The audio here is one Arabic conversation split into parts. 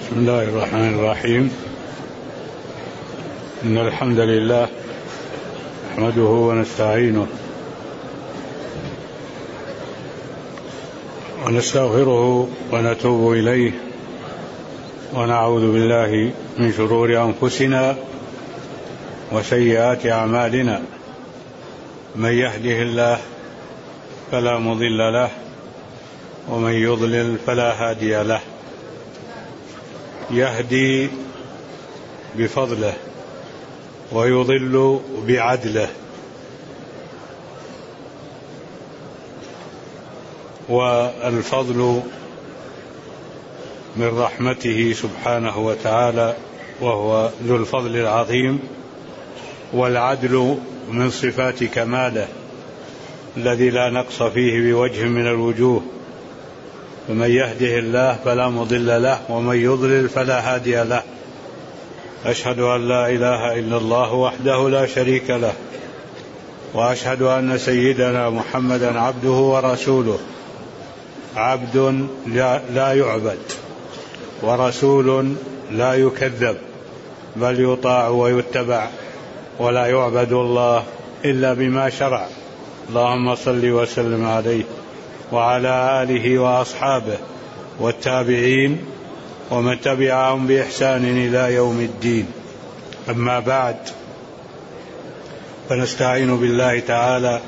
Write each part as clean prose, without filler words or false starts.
بسم الله الرحمن الرحيم. إن الحمد لله نحمده ونستعينه ونستغفره ونتوب إليه ونعوذ بالله من شرور أنفسنا وسيئات أعمالنا. من يهده الله فلا مضل له ومن يضلل فلا هادي له. يهدي بفضله ويضل بعدله، والفضل من رحمته سبحانه وتعالى وهو ذو الفضل العظيم، والعدل من صفات كماله الذي لا نقص فيه بوجه من الوجوه. فمن يهده الله فلا مضل له ومن يضلل فلا هادي له. أشهد أن لا إله إلا الله وحده لا شريك له، وأشهد أن سيدنا محمدا عبده ورسوله، عبد لا يعبد ورسول لا يكذب، بل يطاع ويتبع، ولا يعبد الله إلا بما شرع. اللهم صل وسلم عليه وعلى آله وأصحابه والتابعين ومن تبعهم بإحسان إلى يوم الدين. أما بعد، فنستعين بالله تعالى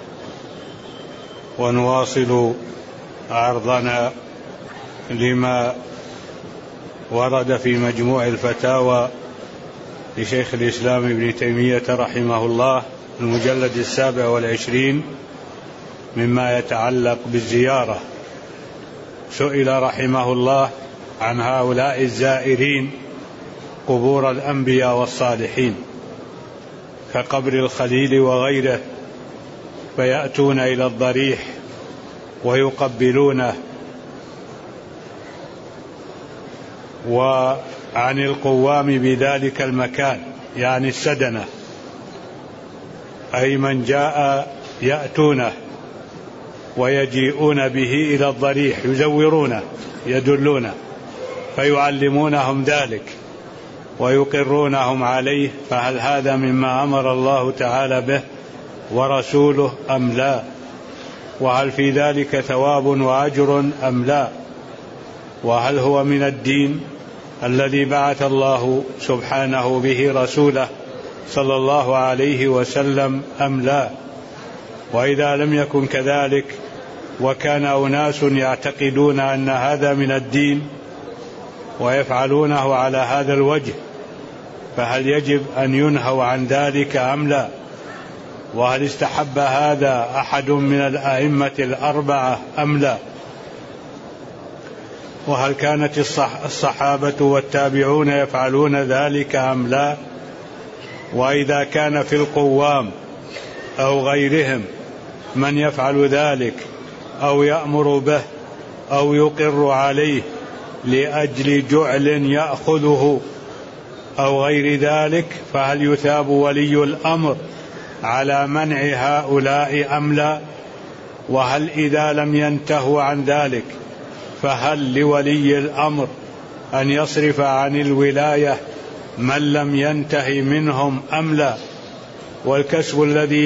ونواصل عرضنا لما ورد في مجموع الفتاوى لشيخ الإسلام ابن تيمية رحمه الله، المجلد 27 مما يتعلق بالزيارة. سئل رحمه الله عن هؤلاء الزائرين قبور الأنبياء والصالحين كقبر الخليل وغيره، فيأتون إلى الضريح ويقبلونه. وعن القوام بذلك المكان، يعني السدنة، أي من جاء يأتونه ويجيئون به إلى الضريح، يزورونه يدلونه فيعلمونهم ذلك ويقرونهم عليه. فهل هذا مما أمر الله تعالى به ورسوله أم لا؟ وهل في ذلك ثواب وأجر أم لا؟ وهل هو من الدين الذي بعث الله سبحانه به رسوله صلى الله عليه وسلم أم لا؟ وإذا لم يكن كذلك وكان أناس يعتقدون أن هذا من الدين ويفعلونه على هذا الوجه، فهل يجب أن ينهوا عن ذلك أم لا؟ وهل استحب هذا أحد من الأئمة الأربعة أم لا؟ وهل كانت الصحابة والتابعون يفعلون ذلك أم لا؟ وإذا كان في القوام أو غيرهم من يفعل ذلك أو يأمر به أو يقر عليه لأجل جعل يأخذه أو غير ذلك، فهل يثاب ولي الأمر على منع هؤلاء أم لا؟ وهل إذا لم ينتهوا عن ذلك فهل لولي الأمر أن يصرف عن الولاية من لم ينتهي منهم أم لا؟ والكسب الذي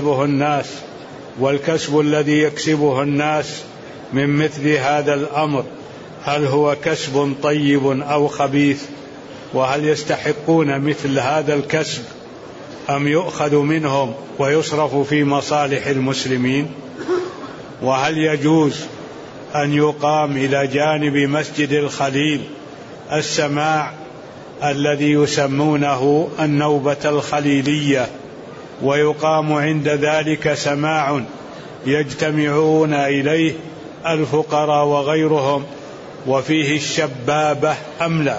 يكسبه الناس من مثل هذا الأمر، هل هو كسب طيب أو خبيث؟ وهل يستحقون مثل هذا الكسب أم يؤخذ منهم ويصرف في مصالح المسلمين؟ وهل يجوز أن يقام إلى جانب مسجد الخليل السماع الذي يسمونه النوبة الخليلية، ويقام عند ذلك سماع يجتمعون إليه الفقراء وغيرهم وفيه الشبابة أم لا؟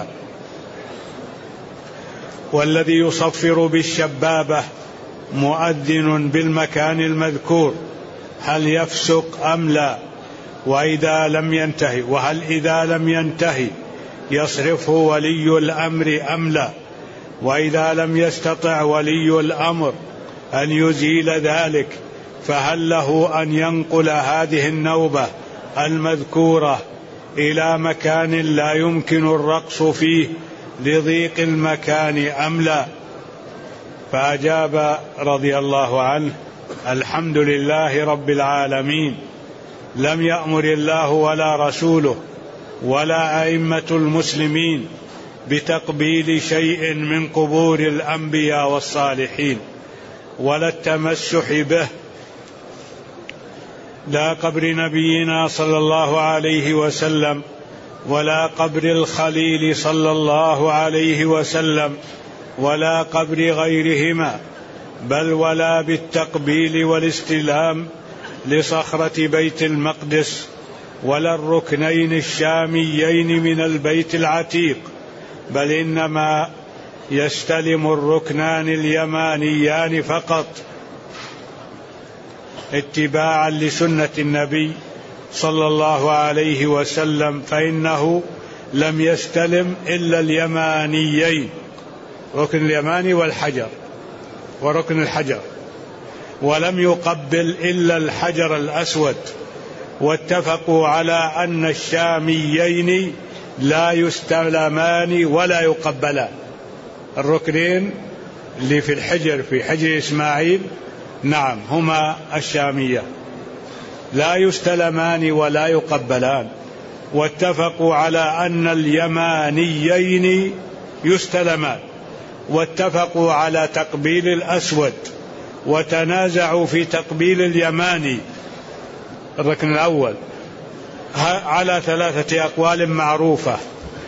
والذي يصفر بالشبابة مؤذن بالمكان المذكور، هل يفسق أم لا؟ وهل إذا لم ينتهي يصرفه ولي الأمر أم لا؟ وإذا لم يستطع ولي الأمر أن يزيل ذلك، فهل له أن ينقل هذه النوبة المذكورة إلى مكان لا يمكن الرقص فيه لضيق المكان أم لا؟ فأجاب رضي الله عنه: الحمد لله رب العالمين، لم يأمر الله ولا رسوله ولا أئمة المسلمين بتقبيل شيء من قبور الأنبياء والصالحين ولا التمسح به، لا قبر نبينا صلى الله عليه وسلم ولا قبر الخليل صلى الله عليه وسلم ولا قبر غيرهما، بل ولا بالتقبيل والاستلام لصخرة بيت المقدس ولا الركنين الشاميين من البيت العتيق، بل إنما يستلم الركنان اليمانيان فقط اتباعا لسنة النبي صلى الله عليه وسلم، فإنه لم يستلم إلا اليمانيين، ركن اليماني والحجر وركن الحجر، ولم يقبل إلا الحجر الأسود. واتفقوا على أن الشاميين لا يستلمان ولا يقبلان، الركنين اللي في الحجر في حجر إسماعيل نعم هما الشامية، لا يستلمان ولا يقبلان. واتفقوا على أن اليمانيين يستلمان، واتفقوا على تقبيل الأسود، وتنازعوا في تقبيل اليماني الركن الأول على 3 أقوال معروفة: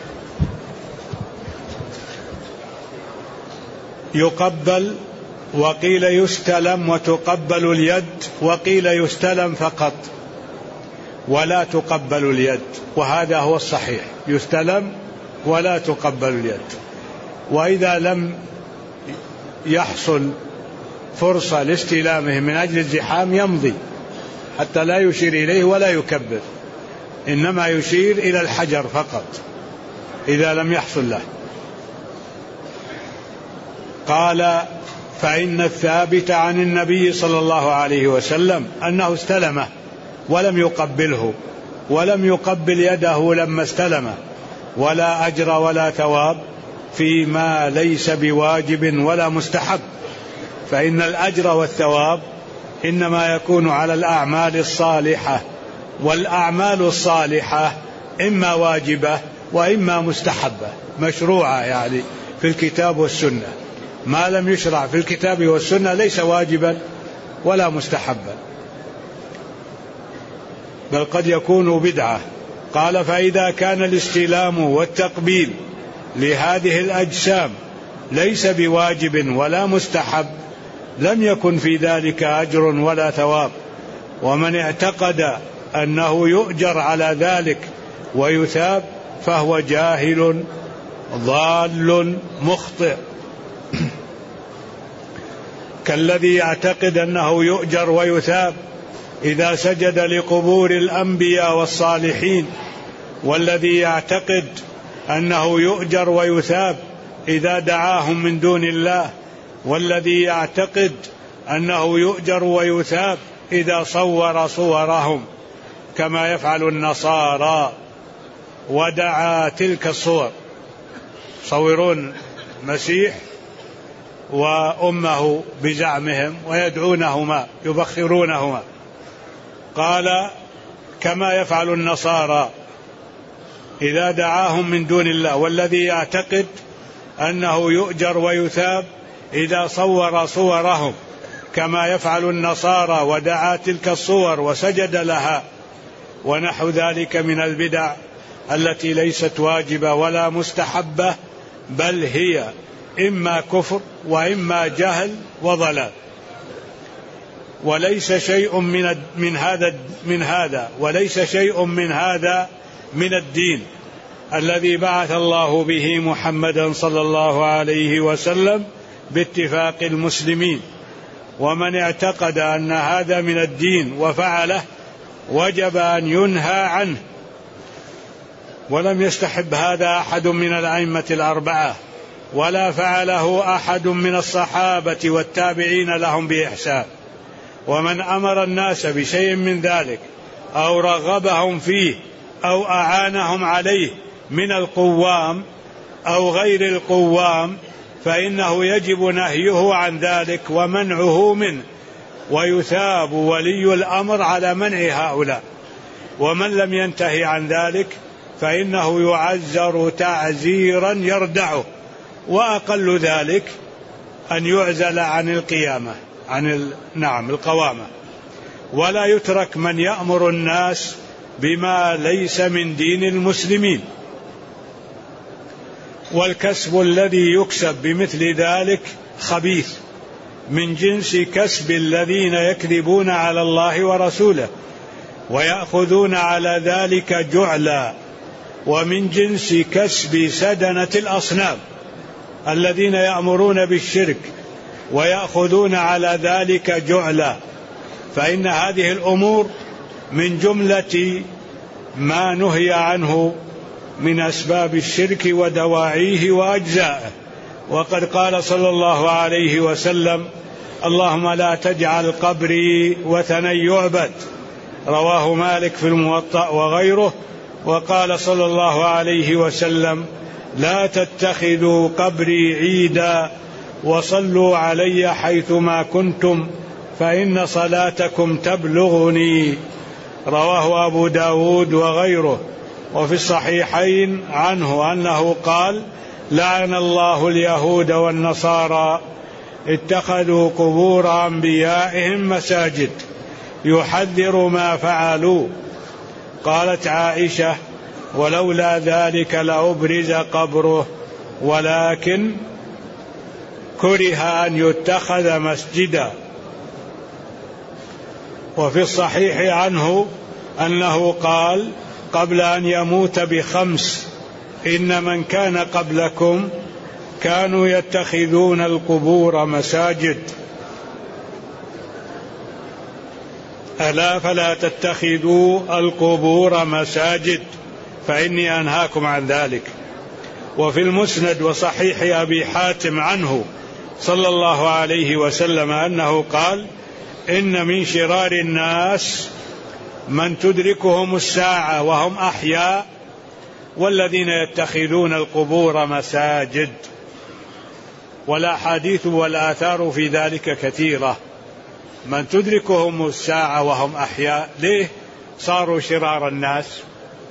يقبل، وقيل يستلم وتقبل اليد، وقيل يستلم فقط ولا تقبل اليد، وهذا هو الصحيح، يستلم ولا تقبل اليد. وإذا لم يحصل فرصة لاستلامه من أجل الزحام يمضي حتى لا يشير إليه ولا يكبر، إنما يشير إلى الحجر فقط إذا لم يحصل له. قال: فإن الثابت عن النبي صلى الله عليه وسلم أنه استلمه ولم يقبله ولم يقبل يده لما استلمه، ولا أجر ولا ثواب فيما ليس بواجب ولا مستحب، فإن الأجر والثواب إنما يكون على الأعمال الصالحة، والأعمال الصالحة إما واجبة وإما مستحبة مشروعة، يعني في الكتاب والسنة. ما لم يشرع في الكتاب والسنة ليس واجبا ولا مستحبا، بل قد يكون بدعة. قال: فإذا كان الاستلام والتقبيل لهذه الأجسام ليس بواجب ولا مستحب لم يكن في ذلك أجر ولا ثواب، ومن اعتقد أنه يؤجر على ذلك ويثاب فهو جاهل ضال مخطئ، كالذي يعتقد أنه يؤجر ويثاب إذا سجد لقبور الأنبياء والصالحين، والذي يعتقد أنه يؤجر ويثاب إذا دعاهم من دون الله، والذي يعتقد أنه يؤجر ويثاب إذا صور صورهم كما يفعل النصارى ودعا تلك الصور، صورون مسيح وأمه بزعمهم ويدعونهما يبخرونهما. قال: كما يفعل النصارى إذا دعاهم من دون الله، والذي يعتقد أنه يؤجر ويثاب إذا صور صورهم كما يفعل النصارى ودعا تلك الصور وسجد لها، ونحو ذلك من البدع التي ليست واجبة ولا مستحبة، بل هي إما كفر وإما جهل وضلال، وليس شيء من هذا وليس شيء من هذا من الدين الذي بعث الله به محمدا صلى الله عليه وسلم باتفاق المسلمين. ومن اعتقد أن هذا من الدين وفعله وجب أن ينهى عنه، ولم يستحب هذا أحد من الأئمة الأربعة، ولا فعله أحد من الصحابة والتابعين لهم بإحسان. ومن أمر الناس بشيء من ذلك أو رغبهم فيه أو أعانهم عليه من القوام أو غير القوام فإنه يجب نهيه عن ذلك ومنعه منه، ويثاب ولي الأمر على منع هؤلاء. ومن لم ينتهي عن ذلك فإنه يعزر تعزيرا يردعه، وأقل ذلك أن يعزل عن القيامة القوامة. ولا يترك من يأمر الناس بما ليس من دين المسلمين. والكسب الذي يكسب بمثل ذلك خبيث، من جنس كسب الذين يكذبون على الله ورسوله ويأخذون على ذلك جعلا، ومن جنس كسب سدنة الأصنام الذين يأمرون بالشرك ويأخذون على ذلك جعلا. فإن هذه الأمور من جملة ما نهي عنه من أسباب الشرك ودواعيه وأجزائه. وقد قال صلى الله عليه وسلم: اللهم لا تجعل قبري وثنا يعبد، رواه مالك في الموطأ وغيره. وقال صلى الله عليه وسلم: لا تتخذوا قبري عيدا وصلوا علي حيثما كنتم فإن صلاتكم تبلغني، رواه أبو داود وغيره. وفي الصحيحين عنه أنه قال: لعن الله اليهود والنصارى اتخذوا قبور أنبيائهم مساجد، يحذر ما فعلوا. قالت عائشة: ولولا ذلك لأبرز قبره ولكن كره أن يتخذ مسجدا. وفي الصحيح عنه أنه قال قبل أن يموت ب5: إن من كان قبلكم كانوا يتخذون القبور مساجد، ألا فلا تتخذوا القبور مساجد فإني أنهاكم عن ذلك. وفي المسند وصحيح أبي حاتم عنه صلى الله عليه وسلم أنه قال: إن من شرار الناس من تدركهم الساعة وهم أحياء والذين يتخذون القبور مساجد. والأحاديث والآثار في ذلك كثيرة. من تدركهم الساعة وهم أحياء، ليه صاروا شرار الناس؟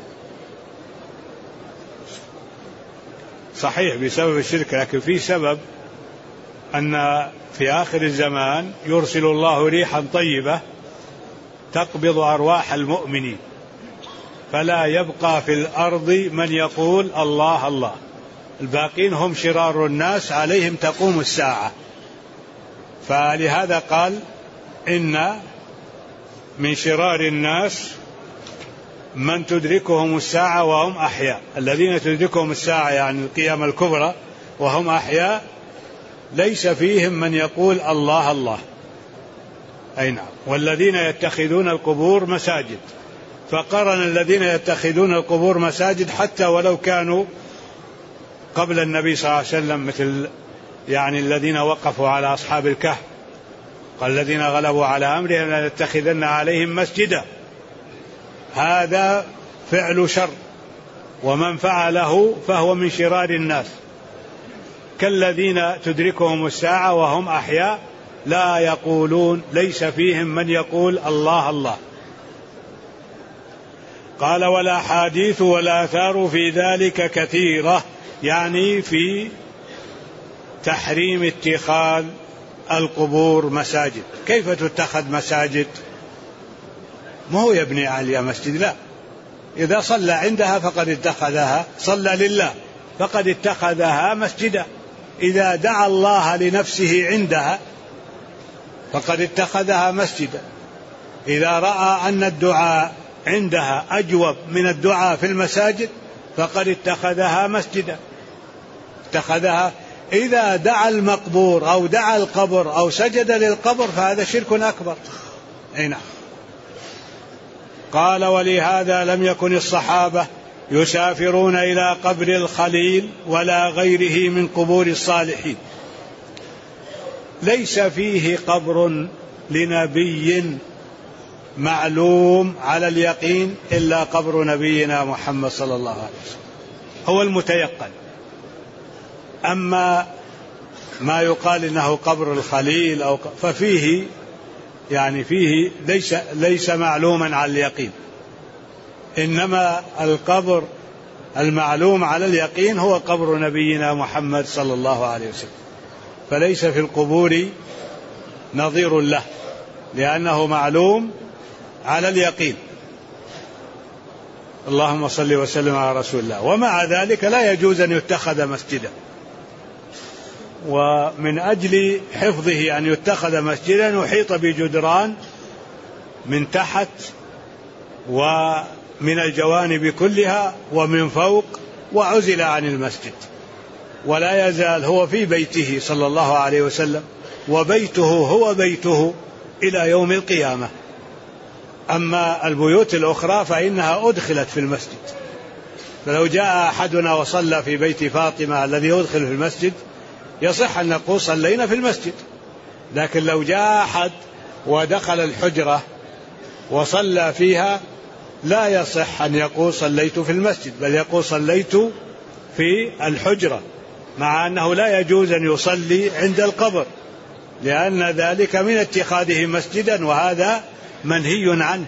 صحيح بسبب الشرك، لكن في سبب أن في آخر الزمان يرسل الله ريحا طيبة تقبض أرواح المؤمنين، فلا يبقى في الأرض من يقول الله الله، الباقين هم شرار الناس عليهم تقوم الساعة. فلهذا قال: إن من شرار الناس من تدركهم الساعة وهم أحياء. الذين تدركهم الساعة يعني القيامة الكبرى وهم أحياء ليس فيهم من يقول الله الله. أي نعم. والذين يتخذون القبور مساجد، فقرن الذين يتخذون القبور مساجد حتى ولو كانوا قبل النبي صلى الله عليه وسلم، مثل يعني الذين وقفوا على أصحاب الكهف، قال الذين غلبوا على أمرهم لنتخذن عليهم مسجدا. هذا فعل شر، ومن فعله فهو من شرار الناس. كالذين تدركهم الساعة وهم أحياء لا يقولون، ليس فيهم من يقول الله الله. قال: والأحاديث والآثار في ذلك كثيرة، يعني في تحريم اتخاذ القبور مساجد. كيف تتخذ مساجد؟ ما هو يبني عليها مسجد، لا، إذا صلى عندها فقد اتخذها، صلى لله فقد اتخذها مسجدا. إذا دعا الله لنفسه عندها فقد اتخذها مسجدا. إذا رأى أن الدعاء عندها أجوب من الدعاء في المساجد فقد اتخذها مسجدا، اتخذها. إذا دعا المقبور أو دعا القبر أو سجد للقبر فهذا شرك أكبر. أي نعم. قال: ولهذا لم يكن الصحابة يسافرون إلى قبر الخليل ولا غيره من قبور الصالحين. ليس فيه قبر لنبي معلوم على اليقين إلا قبر نبينا محمد صلى الله عليه وسلم، هو المتيقن. أما ما يقال إنه قبر الخليل ففيه فيه ليس معلوما على اليقين، إنما القبر المعلوم على اليقين هو قبر نبينا محمد صلى الله عليه وسلم، فليس في القبور نظير له لأنه معلوم على اليقين. اللهم صل وسلم على رسول الله. ومع ذلك لا يجوز أن يتخذ مسجدا، ومن أجل حفظه أن يتخذ مسجدا يحيط بجدران من تحت ومن الجوانب كلها ومن فوق، وعزل عن المسجد، ولا يزال هو في بيته صلى الله عليه وسلم، وبيته هو بيته إلى يوم القيامة. أما البيوت الأخرى فإنها أدخلت في المسجد، فلو جاء أحدنا وصلى في بيت فاطمة الذي يدخل في المسجد يصح أن نقول صلينا في المسجد، لكن لو جاء أحد ودخل الحجرة وصلى فيها لا يصح أن يقول صليت في المسجد، بل يقول صليت في الحجرة، مع أنه لا يجوز أن يصلي عند القبر لأن ذلك من اتخاذه مسجدا، وهذا منهي عنه.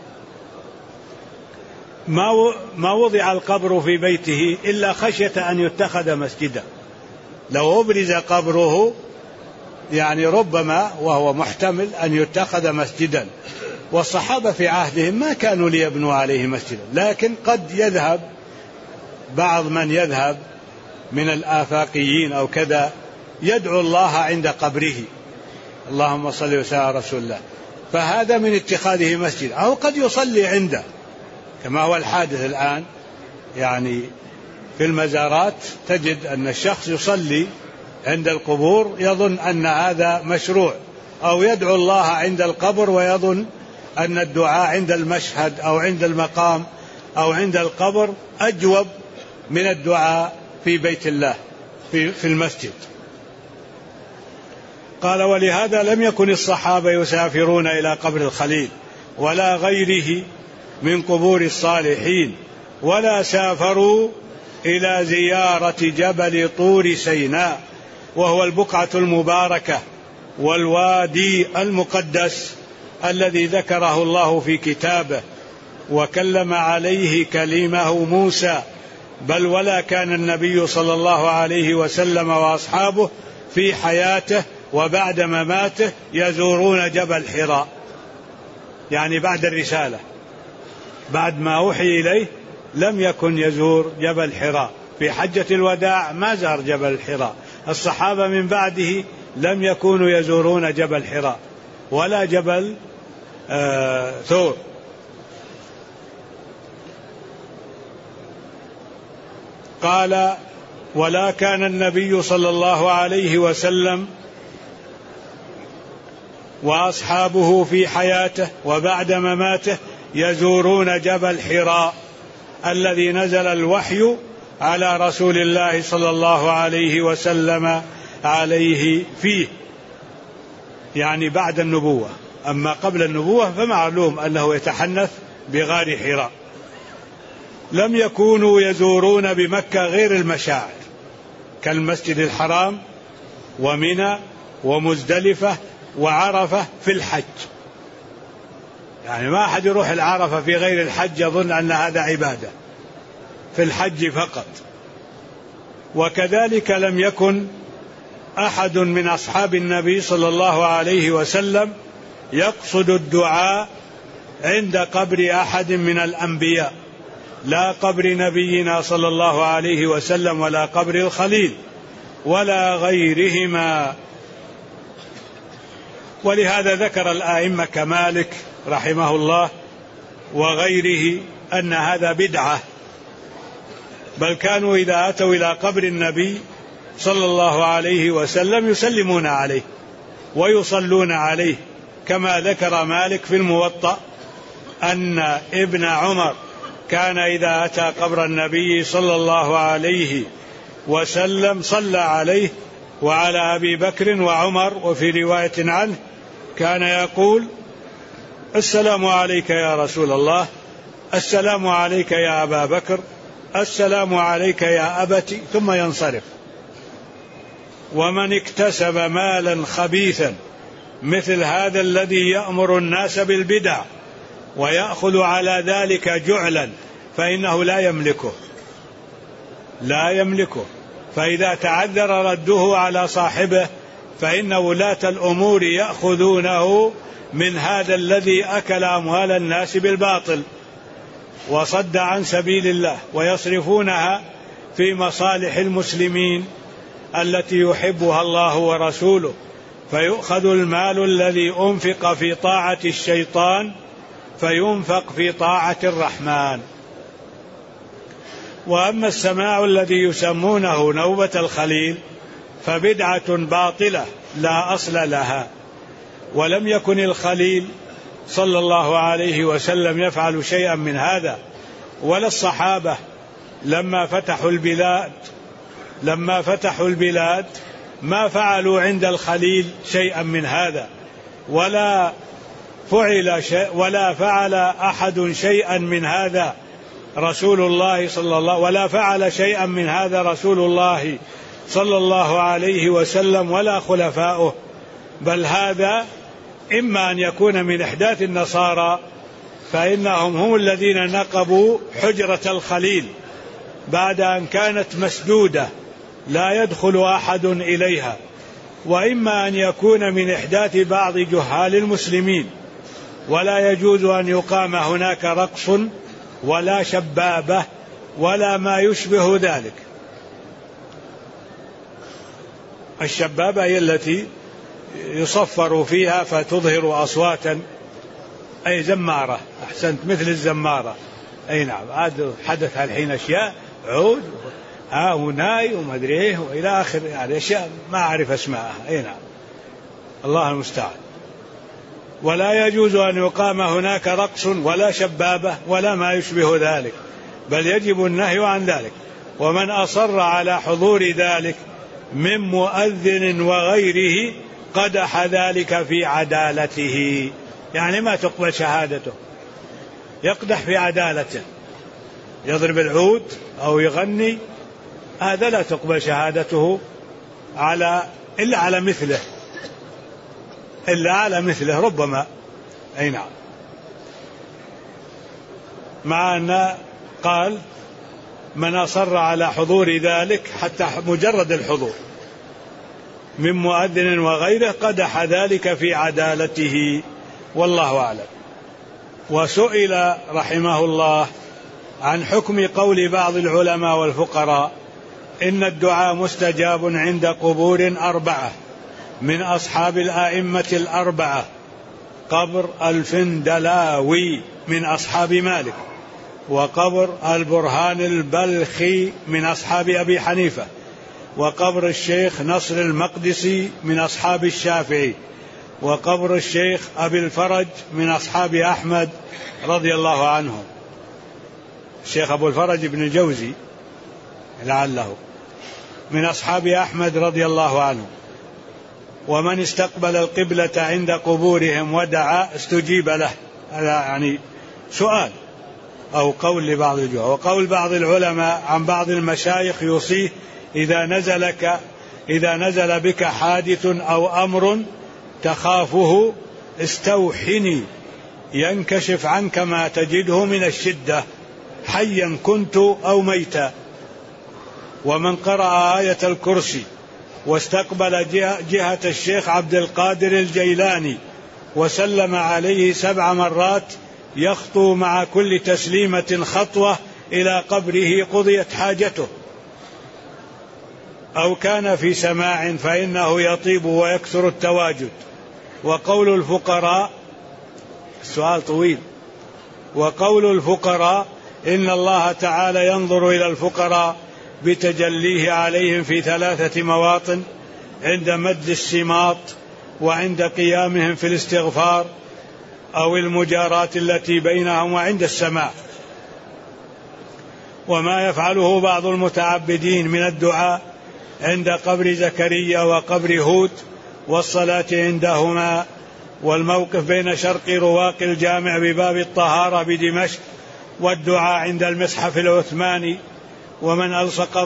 ما وضع القبر في بيته إلا خشية أن يتخذ مسجدا. لو أبرز قبره ربما وهو محتمل أن يتخذ مسجدا، والصحابة في عهدهم ما كانوا ليبنوا عليه مسجدا، لكن قد يذهب بعض من يذهب من الآفاقيين أو كذا يدعو الله عند قبره، اللهم صل وسلم على رسول الله، فهذا من اتخاذه مسجد. أو قد يصلي عنده كما هو الحادث الآن، في المزارات تجد أن الشخص يصلي عند القبور يظن أن هذا مشروع، أو يدعو الله عند القبر ويظن أن الدعاء عند المشهد أو عند المقام أو عند القبر أجوب من الدعاء في بيت الله في المسجد. قال: ولهذا لم يكن الصحابة يسافرون إلى قبر الخليل ولا غيره من قبور الصالحين، ولا سافروا إلى زيارة جبل طور سيناء، وهو البقعة المباركة والوادي المقدس الذي ذكره الله في كتابه وكلم عليه كلمه موسى، بل ولا كان النبي صلى الله عليه وسلم وأصحابه في حياته وبعد مماته يزورون جبل حراء، بعد الرسالة، بعد ما أوحي إليه لم يكن يزور جبل حراء. في حجة الوداع ما زار جبل حراء، الصحابة من بعده لم يكونوا يزورون جبل حراء ولا جبل ثور. قال: ولا كان النبي صلى الله عليه وسلم وأصحابه في حياته وبعد مماته يزورون جبل حراء الذي نزل الوحي على رسول الله صلى الله عليه وسلم عليه فيه، بعد النبوة. أما قبل النبوة فمعلوم أنه يتحنث بغار حراء. لم يكونوا يزورون بمكة غير المشاعر كالمسجد الحرام ومنى ومزدلفة وعرفة في الحج، ما أحد يروح العرفة في غير الحج يظن أن هذا عبادة، في الحج فقط. وكذلك لم يكن أحد من أصحاب النبي صلى الله عليه وسلم يقصد الدعاء عند قبر أحد من الأنبياء، لا قبر نبينا صلى الله عليه وسلم ولا قبر الخليل ولا غيرهما. ولهذا ذكر الآئمة كمالك رحمه الله وغيره أن هذا بدعة، بل كانوا إذا أتوا إلى قبر النبي صلى الله عليه وسلم يسلمون عليه ويصلون عليه، كما ذكر مالك في الموطأ أن ابن عمر كان إذا أتى قبر النبي صلى الله عليه وسلم صلى عليه وعلى أبي بكر وعمر، وفي رواية عنه كان يقول: السلام عليك يا رسول الله، السلام عليك يا أبا بكر، السلام عليك يا أبت، ثم ينصرف. ومن اكتسب مالا خبيثا مثل هذا الذي يأمر الناس بالبدع ويأخذ على ذلك جعلا فإنه لا يملكه. فإذا تعذر رده على صاحبه فإن ولاة الأمور يأخذونه من هذا الذي أكل أموال الناس بالباطل وصد عن سبيل الله، ويصرفونها في مصالح المسلمين التي يحبها الله ورسوله، فيؤخذ المال الذي أنفق في طاعة الشيطان فينفق في طاعة الرحمن. وأما السماع الذي يسمونه نوبة الخليل فبدعة باطلة لا أصل لها، ولم يكن الخليل صلى الله عليه وسلم يفعل شيئا من هذا، ولا الصحابة لما فتحوا البلاد ما فعلوا عند الخليل شيئا من هذا، ولا فعل أحد شيئا من هذا رسول الله ولا فعل شيئا من هذا رسول الله صلى الله عليه وسلم ولا خلفاؤه، بل هذا إما أن يكون من إحداث النصارى فإنهم هم الذين نقبوا حجرة الخليل بعد أن كانت مسدودة لا يدخل أحد إليها، وإما أن يكون من إحداث بعض جهال المسلمين، ولا يجوز أن يقام هناك رقص ولا شبابة ولا ما يشبه ذلك. الشبابة هي التي يصفر فيها فتظهر أصواتا، أي زمارة، أحسنت، مثل الزمارة، أي نعم، هذا حدث الحين أشياء عود وناي وما أدري إيه وإلى آخر، يعني أشياء ما أعرف اسمها، أي نعم، الله المستعان. ولا يجوز أن يقام هناك رقص ولا شبابة ولا ما يشبه ذلك، بل يجب النهي عن ذلك. ومن أصر على حضور ذلك من مؤذن وغيره قدح ذلك في عدالته، يعني ما تقبل شهادته، يقدح في عدالته، يضرب العود أو يغني، هذا لا تقبل شهادته إلا على مثله ربما، أي نعم. مع أن قال من أصر على حضور ذلك حتى مجرد الحضور من مؤذن وغيره قدح ذلك في عدالته، والله أعلم. وسئل رحمه الله عن حكم قول بعض العلماء والفقراء إن الدعاء مستجاب عند قبور 4 من أصحاب الآئمة 4: قبر الفندلاوي من أصحاب مالك، وقبر البرهان البلخي من أصحاب أبي حنيفة، وقبر الشيخ نصر المقدسي من أصحاب الشافعي، وقبر الشيخ أبي الفرج من أصحاب أحمد رضي الله عنهم. الشيخ أبو الفرج بن الجوزي لعله من أصحاب أحمد رضي الله عنه. ومن استقبل القبلة عند قبورهم ودعا استجيب له، هذا يعني سؤال أو قول لبعض الجهال. وقول بعض العلماء عن بعض المشايخ يوصيه إذا نزل بك حادث أو أمر تخافه استوحني ينكشف عنك ما تجده من الشدة حيا كنت أو ميتا. ومن قرأ آية الكرسي واستقبل جهة الشيخ عبد القادر الجيلاني وسلم عليه 7 مرات يخطو مع كل تسليمة خطوة إلى قبره قضيت حاجته. أو كان في سماع فإنه يطيب ويكثر التواجد. وقول الفقراء، السؤال طويل، وقول الفقراء إن الله تعالى ينظر إلى الفقراء بتجليه عليهم في 3 مواطن: عند مد السماط، وعند قيامهم في الاستغفار أو المجاراة التي بينهم، وعند السماع. وما يفعله بعض المتعبدين من الدعاء عند قبر زكريا وقبر هود والصلاة عندهما والموقف بين شرق رواق الجامع بباب الطهارة بدمشق والدعاء عند المصحف العثماني، ومن ألصق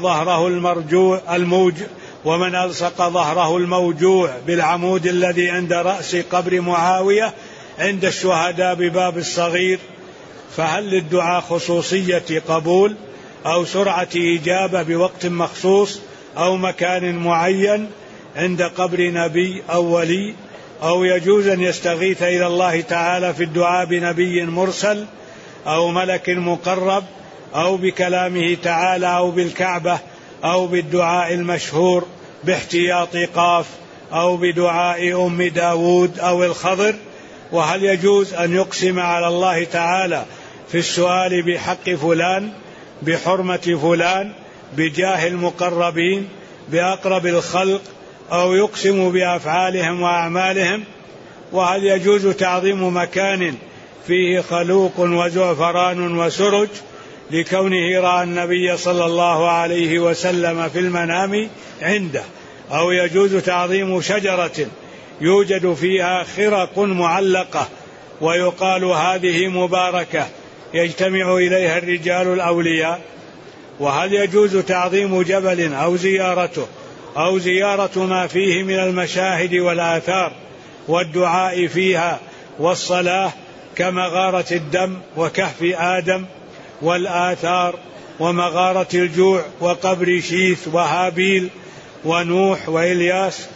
ظهره الموجوع بالعمود الذي عند رأس قبر معاوية عند الشهداء بباب الصغير. فهل للدعاء خصوصية قبول أو سرعة إجابة بوقت مخصوص أو مكان معين عند قبر نبي أو ولي، أو يجوز أن يستغيث إلى الله تعالى في الدعاء بنبي مرسل أو ملك مقرب أو بكلامه تعالى أو بالكعبة أو بالدعاء المشهور باحتياط قاف أو بدعاء أم داود أو الخضر؟ وهل يجوز أن يقسم على الله تعالى في السؤال بحق فلان، بحرمة فلان، بجاه المقربين، بأقرب الخلق، أو يقسم بأفعالهم وأعمالهم؟ وهل يجوز تعظيم مكان فيه خلوق وزعفران وسرج لكونه رأى النبي صلى الله عليه وسلم في المنام عنده؟ أو يجوز تعظيم شجرة يوجد فيها خرق معلقة ويقال هذه مباركة يجتمع إليها الرجال الأولياء؟ وهل يجوز تعظيم جبل أو زيارته أو زيارة ما فيه من المشاهد والآثار والدعاء فيها والصلاة كمغارة الدم وكهف آدم والآثار ومغارة الجوع وقبر شيث وهابيل ونوح وإلياس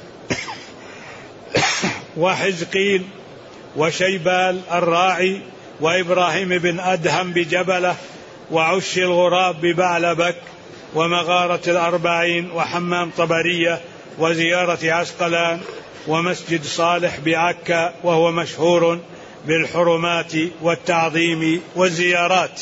وحزقيل وشيبال الراعي وإبراهيم بن أدهم بجبلة وعش الغراب ببعلبك ومغارة الأربعين وحمام طبرية وزيارة عسقلان ومسجد صالح بعكا وهو مشهور بالحرمات والتعظيم والزيارات؟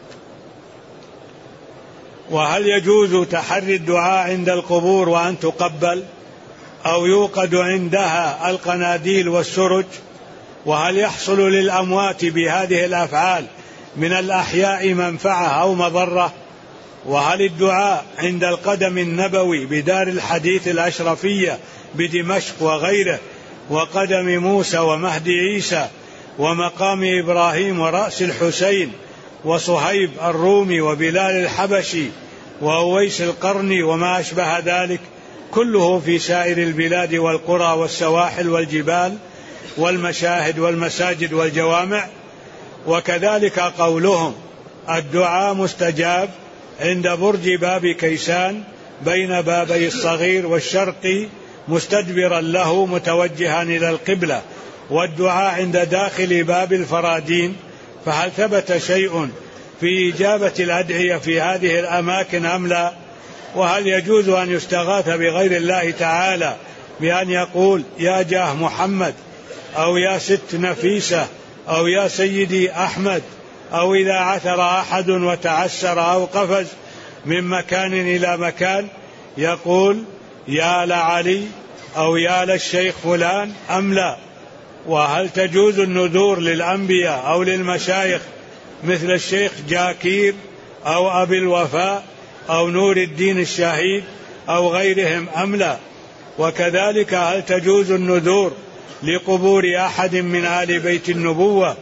وهل يجوز تحري الدعاء عند القبور وأن تقبل أو يوقد عندها القناديل والسرج؟ وهل يحصل للأموات بهذه الأفعال من الأحياء منفعة أو مضرة؟ وهل الدعاء عند القدم النبوي بدار الحديث الأشرفية بدمشق وغيره وقدم موسى ومهدي عيسى ومقام إبراهيم ورأس الحسين وصهيب الرومي وبلال الحبشي وأويس القرني وما أشبه ذلك كله في سائر البلاد والقرى والسواحل والجبال والمشاهد والمساجد والجوامع؟ وكذلك قولهم الدعاء مستجاب عند برج باب كيسان بين بابي الصغير والشرقي مستدبرا له متوجها إلى القبلة، والدعاء عند داخل باب الفرادين، فهل ثبت شيء في إجابة الأدعية في هذه الأماكن أم لا؟ وهل يجوز أن يستغاث بغير الله تعالى بأن يقول يا جاه محمد أو يا ست نفيسة أو يا سيدي أحمد، أو إذا عثر أحد وتعسر أو قفز من مكان إلى مكان يقول يا لعلي أو يا للشيخ فلان أم لا؟ وهل تجوز النذور للأنبياء أو للمشايخ مثل الشيخ جاكير أو أبي الوفاء أو نور الدين الشهيد أو غيرهم أم لا؟ وكذلك هل تجوز النذور لقبور أحد من آل بيت النبوة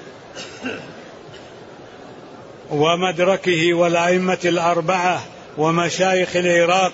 ومدركه والأئمة الأربعة ومشايخ العراق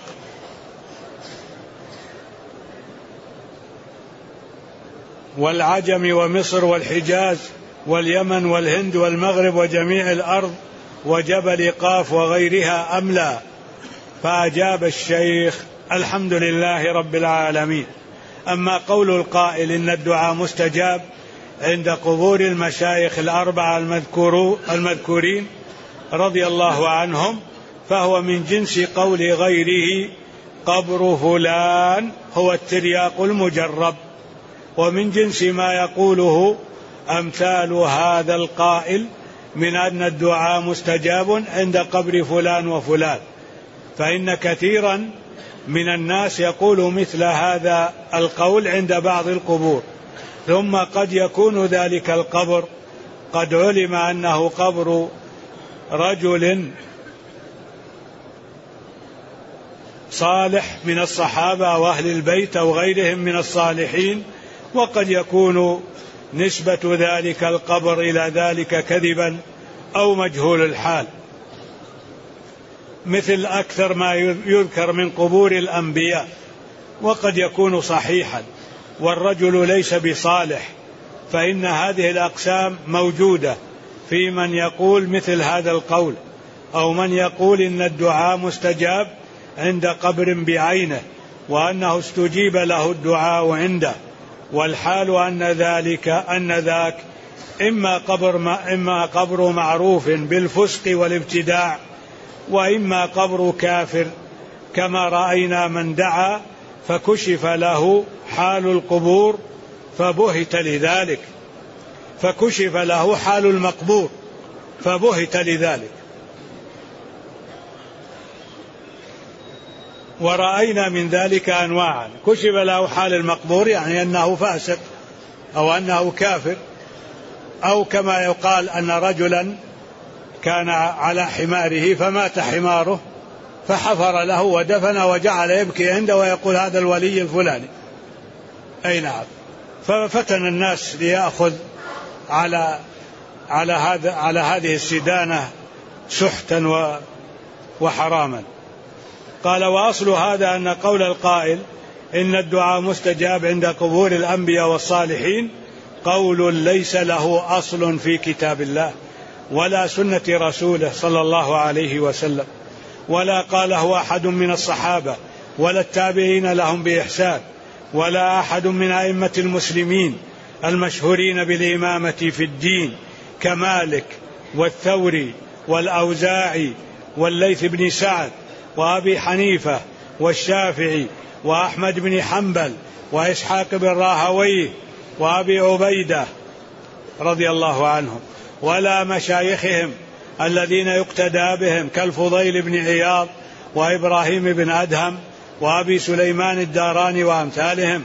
والعجم ومصر والحجاز واليمن والهند والمغرب وجميع الأرض وجبل قاف وغيرها أم لا؟ فأجاب الشيخ الحمد لله رب العالمين. أما قول القائل إن الدعاء مستجاب عند قبور المشايخ الأربعة المذكورين رضي الله عنهم فهو من جنس قول غيره قبر فلان هو الترياق المجرب، ومن جنس ما يقوله أمثال هذا القائل من أن الدعاء مستجاب عند قبر فلان وفلان، فإن كثيرا من الناس يقول مثل هذا القول عند بعض القبور، ثم قد يكون ذلك القبر قد علم أنه قبر رجل صالح من الصحابة وأهل البيت أو غيرهم من الصالحين، وقد يكون نسبة ذلك القبر إلى ذلك كذبا أو مجهول الحال، مثل أكثر ما يذكر من قبور الأنبياء، وقد يكون صحيحا والرجل ليس بصالح، فإن هذه الأقسام موجودة في من يقول مثل هذا القول، أو من يقول إن الدعاء مستجاب عند قبر بعينه وأنه استجيب له الدعاء عنده، والحال أن ذاك إما قبر معروف بالفسق والابتداع، وإما قبر كافر، كما رأينا من دعا فكشف له حال القبور فبهت لذلك، فكشف له حال المقبور فبهت لذلك. ورأينا من ذلك أنواعا، كشف له حال المقبور يعني أنه فاسق أو أنه كافر، أو كما يقال أن رجلا كان على حماره فمات حماره فحفر له ودفن وجعل يبكي عنده ويقول هذا الولي الفلاني. أي نعم، ففتن الناس ليأخذ على هذه السدانة سحتا وحراما. قال وأصل هذا أن قول القائل إن الدعاء مستجاب عند قبور الأنبياء والصالحين قول ليس له أصل في كتاب الله ولا سنة رسوله صلى الله عليه وسلم، ولا قاله أحد من الصحابة ولا التابعين لهم بإحسان، ولا أحد من أئمة المسلمين المشهورين بالإمامة في الدين كمالك والثوري والأوزاعي والليث بن سعد وأبي حنيفة والشافعي وأحمد بن حنبل وإسحاق بن راهويه وأبي عبيدة رضي الله عنهم، ولا مشايخهم الذين يقتدى بهم كالفضيل بن عياض وإبراهيم بن أدهم وأبي سليمان الداراني وأمثالهم.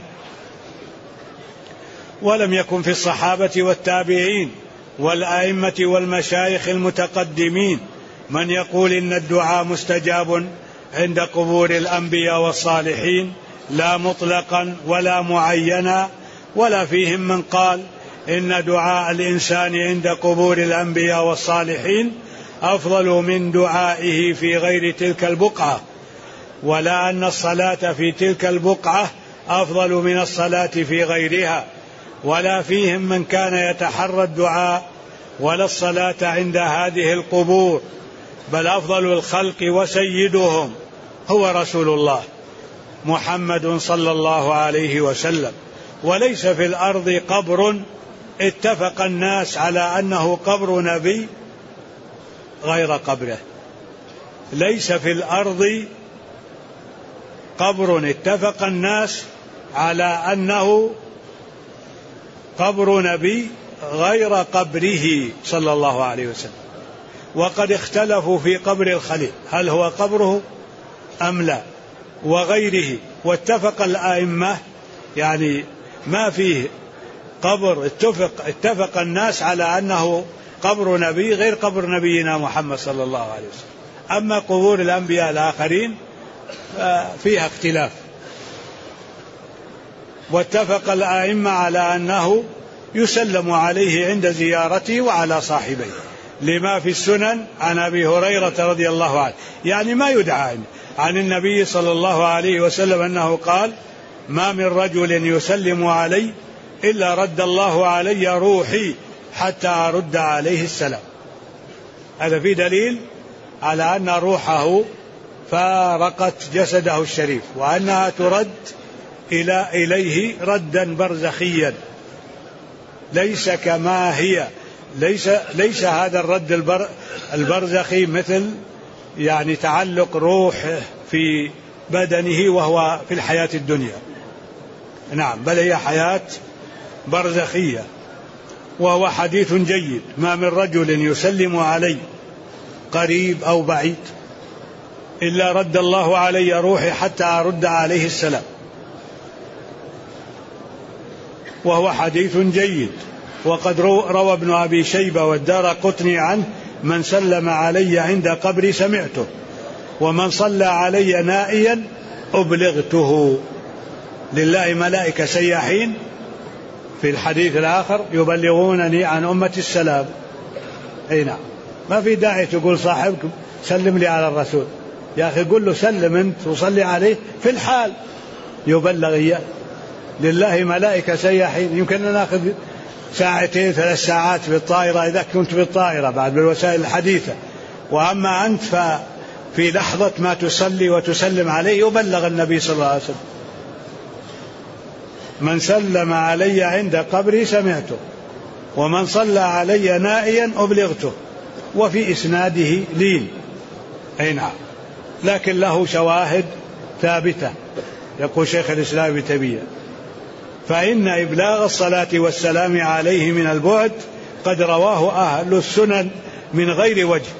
ولم يكن في الصحابة والتابعين والأئمة والمشايخ المتقدمين من يقول إن الدعاء مستجاب عند قبور الأنبياء والصالحين، لا مطلقا ولا معينا، ولا فيهم من قال إن دعاء الإنسان عند قبور الأنبياء والصالحين أفضل من دعائه في غير تلك البقعة، ولا أن الصلاة في تلك البقعة أفضل من الصلاة في غيرها، ولا فيهم من كان يتحرى الدعاء ولا الصلاة عند هذه القبور، بل أفضل الخلق وسيدهم هو رسول الله محمد صلى الله عليه وسلم. وليس في الأرض قبر اتفق الناس على أنه قبر نبي غير قبره، ليس في الأرض قبر اتفق الناس على أنه قبر نبي غير قبره صلى الله عليه وسلم. وقد اختلفوا في قبر الخليل هل هو قبره أم لا وغيره، واتفق الأئمة يعني ما فيه قبر اتفق الناس على أنه قبر نبي غير قبر نبينا محمد صلى الله عليه وسلم. أما قبور الأنبياء الآخرين فيها اختلاف، واتفق الأئمة على أنه يسلم عليه عند زيارته وعلى صاحبيه، لما في السنن عن أبي هريرة رضي الله عنه، يعني ما يدعى عن النبي صلى الله عليه وسلم أنه قال ما من رجل يسلم علي إلا رد الله علي روحي حتى أرد عليه السلام. هذا في دليل على أن روحه فارقت جسده الشريف، وأنها ترد إليه ردا برزخيا ليس كما هي، ليس هذا الرد البرزخي مثل يعني تعلق روحه في بدنه وهو في الحياة الدنيا، نعم، بل هي حياة برزخية. وهو حديث جيد، ما من رجل يسلم علي قريب أو بعيد إلا رد الله علي روحي حتى أرد عليه السلام، وهو حديث جيد. وقد روى ابن أبي شيبة والدارقطني عنه من سلم علي عند قبري سمعته، ومن صلى علي نائيا أبلغته. لله ملائكة سياحين في الحديث الآخر يبلغونني عن أمة السلام. أي نعم، ما في داعي تقول صاحبك سلم لي على الرسول، يا أخي قل له سلم أنت وصلي عليه في الحال يبلغ إياه. لله ملائكة سياحين، يمكن ناخذ 2 3 ساعات في الطائرة إذا كنت بالطائرة بعد بالوسائل الحديثة، وأما أنت ففي لحظة ما تصلي وتسلم عليه يبلغ النبي صلى الله عليه وسلم. من سلم علي عند قبري سمعته، ومن صلى علي نائيا أبلغته. وفي إسناده لين، أي نعم، لكن له شواهد ثابتة. يقول شيخ الإسلام ابن تيمية: فإن إبلاغ الصلاة والسلام عليه من البعد قد رواه أهل السنن من غير وجه،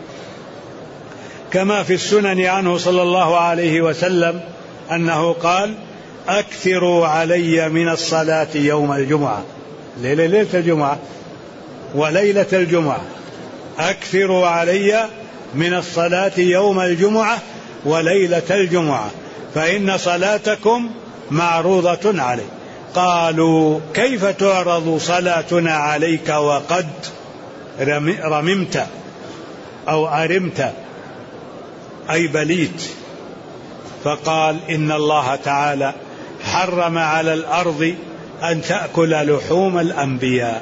كما في السنن عنه صلى الله عليه وسلم أنه قال: أكثروا علي من الصلاة يوم الجمعة، ليلة الجمعة وليلة الجمعة، أكثروا علي من الصلاة يوم الجمعة وليلة الجمعة، فإن صلاتكم معروضة علي. قالوا: كيف تعرض صلاتنا عليك وقد رممت أو أرمت أي بليت؟ فقال: إن الله تعالى حرم على الأرض أن تأكل لحوم الأنبياء.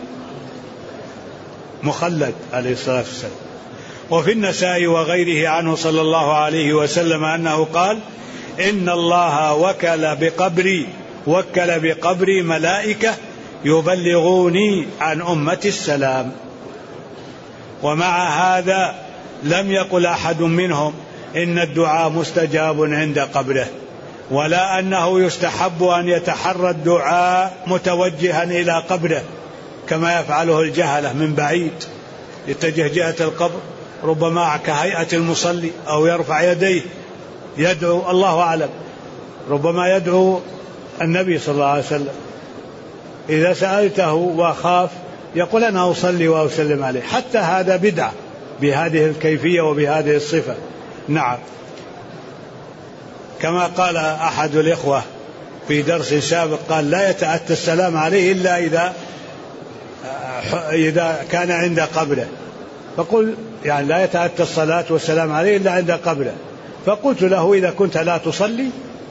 مخلد عليه الصلاة والسلام. وفي النسائي وغيره عنه صلى الله عليه وسلم أنه قال: إن الله وكل بقبري ملائكة يبلغوني عن أمة السلام. ومع هذا لم يقل أحد منهم إن الدعاء مستجاب عند قبره، ولا أنه يستحب أن يتحرى الدعاء متوجها إلى قبره كما يفعله الجهلة من بعيد، يتجه جهة القبر ربما كهيئة المصلي أو يرفع يديه يدعو، الله أعلم، ربما يدعو النبي صلى الله عليه وسلم. إذا سألته وخاف يقول: أنا أصلي وأسلم عليه. حتى هذا بدعة بهذه الكيفية وبهذه الصفة. نعم، كما قال أحد الإخوة في درس سابق، قال: لا يتأتى السلام عليه إلا إذا كان عند قبره. فقل يعني لا يتأتى الصلاة والسلام عليه إلا عند قبره. فقلت له: إذا كنت لا تصلي،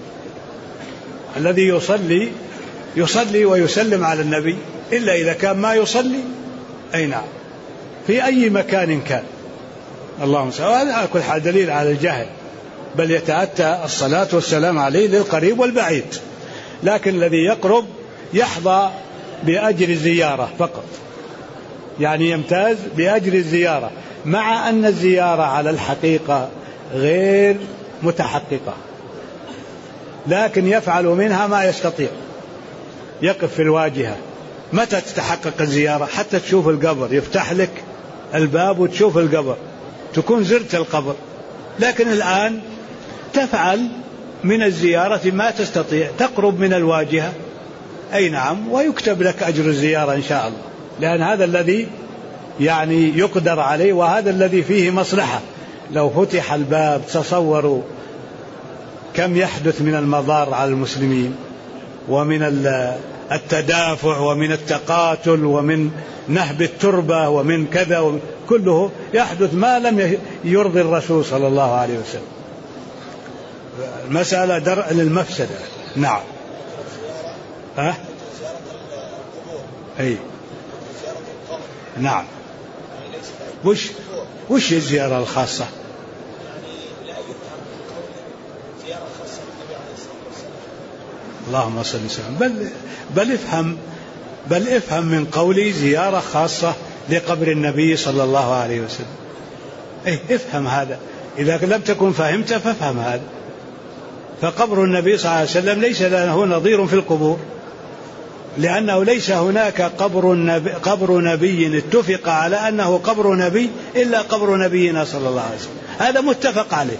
الذي يصلي ويسلم على النبي، إلا إذا كان ما يصلي. أي نعم، في أي مكان كان. اللهم صل. وهذا على كل حال دليل على الجهل، بل يتأتى الصلاة والسلام عليه للقريب والبعيد، لكن الذي يقرب يحظى بأجر الزيارة فقط، يعني يمتاز بأجر الزيارة، مع أن الزيارة على الحقيقة غير متحققة، لكن يفعل منها ما يستطيع. يقف في الواجهة. متى تتحقق الزيارة؟ حتى تشوف القبر، يفتح لك الباب وتشوف القبر، تكون زرت القبر. لكن الآن تفعل من الزيارة ما تستطيع، تقرب من الواجهة. أي نعم، ويكتب لك أجر الزيارة إن شاء الله، لأن هذا الذي يعني يقدر عليه، وهذا الذي فيه مصلحة. لو فتح الباب تصوروا كم يحدث من المضار على المسلمين، ومن التدافع، ومن التقاتل، ومن نهب التربة، ومن كذا، كله يحدث ما لم يرضي الرسول صلى الله عليه وسلم. المسألة درء للمفسدة. نعم. أي نعم. وش الزيارة الخاصة؟ اللهم صل وسلم. بل افهم من قولي زيارة خاصة لقبر النبي صلى الله عليه وسلم. افهم هذا، إذا لم تكن فهمت فافهم هذا. فقبر النبي صلى الله عليه وسلم ليس له نظير في القبور، لأنه ليس هناك قبر نبي اتفق على أنه قبر نبي إلا قبر نبينا صلى الله عليه وسلم، هذا متفق عليه.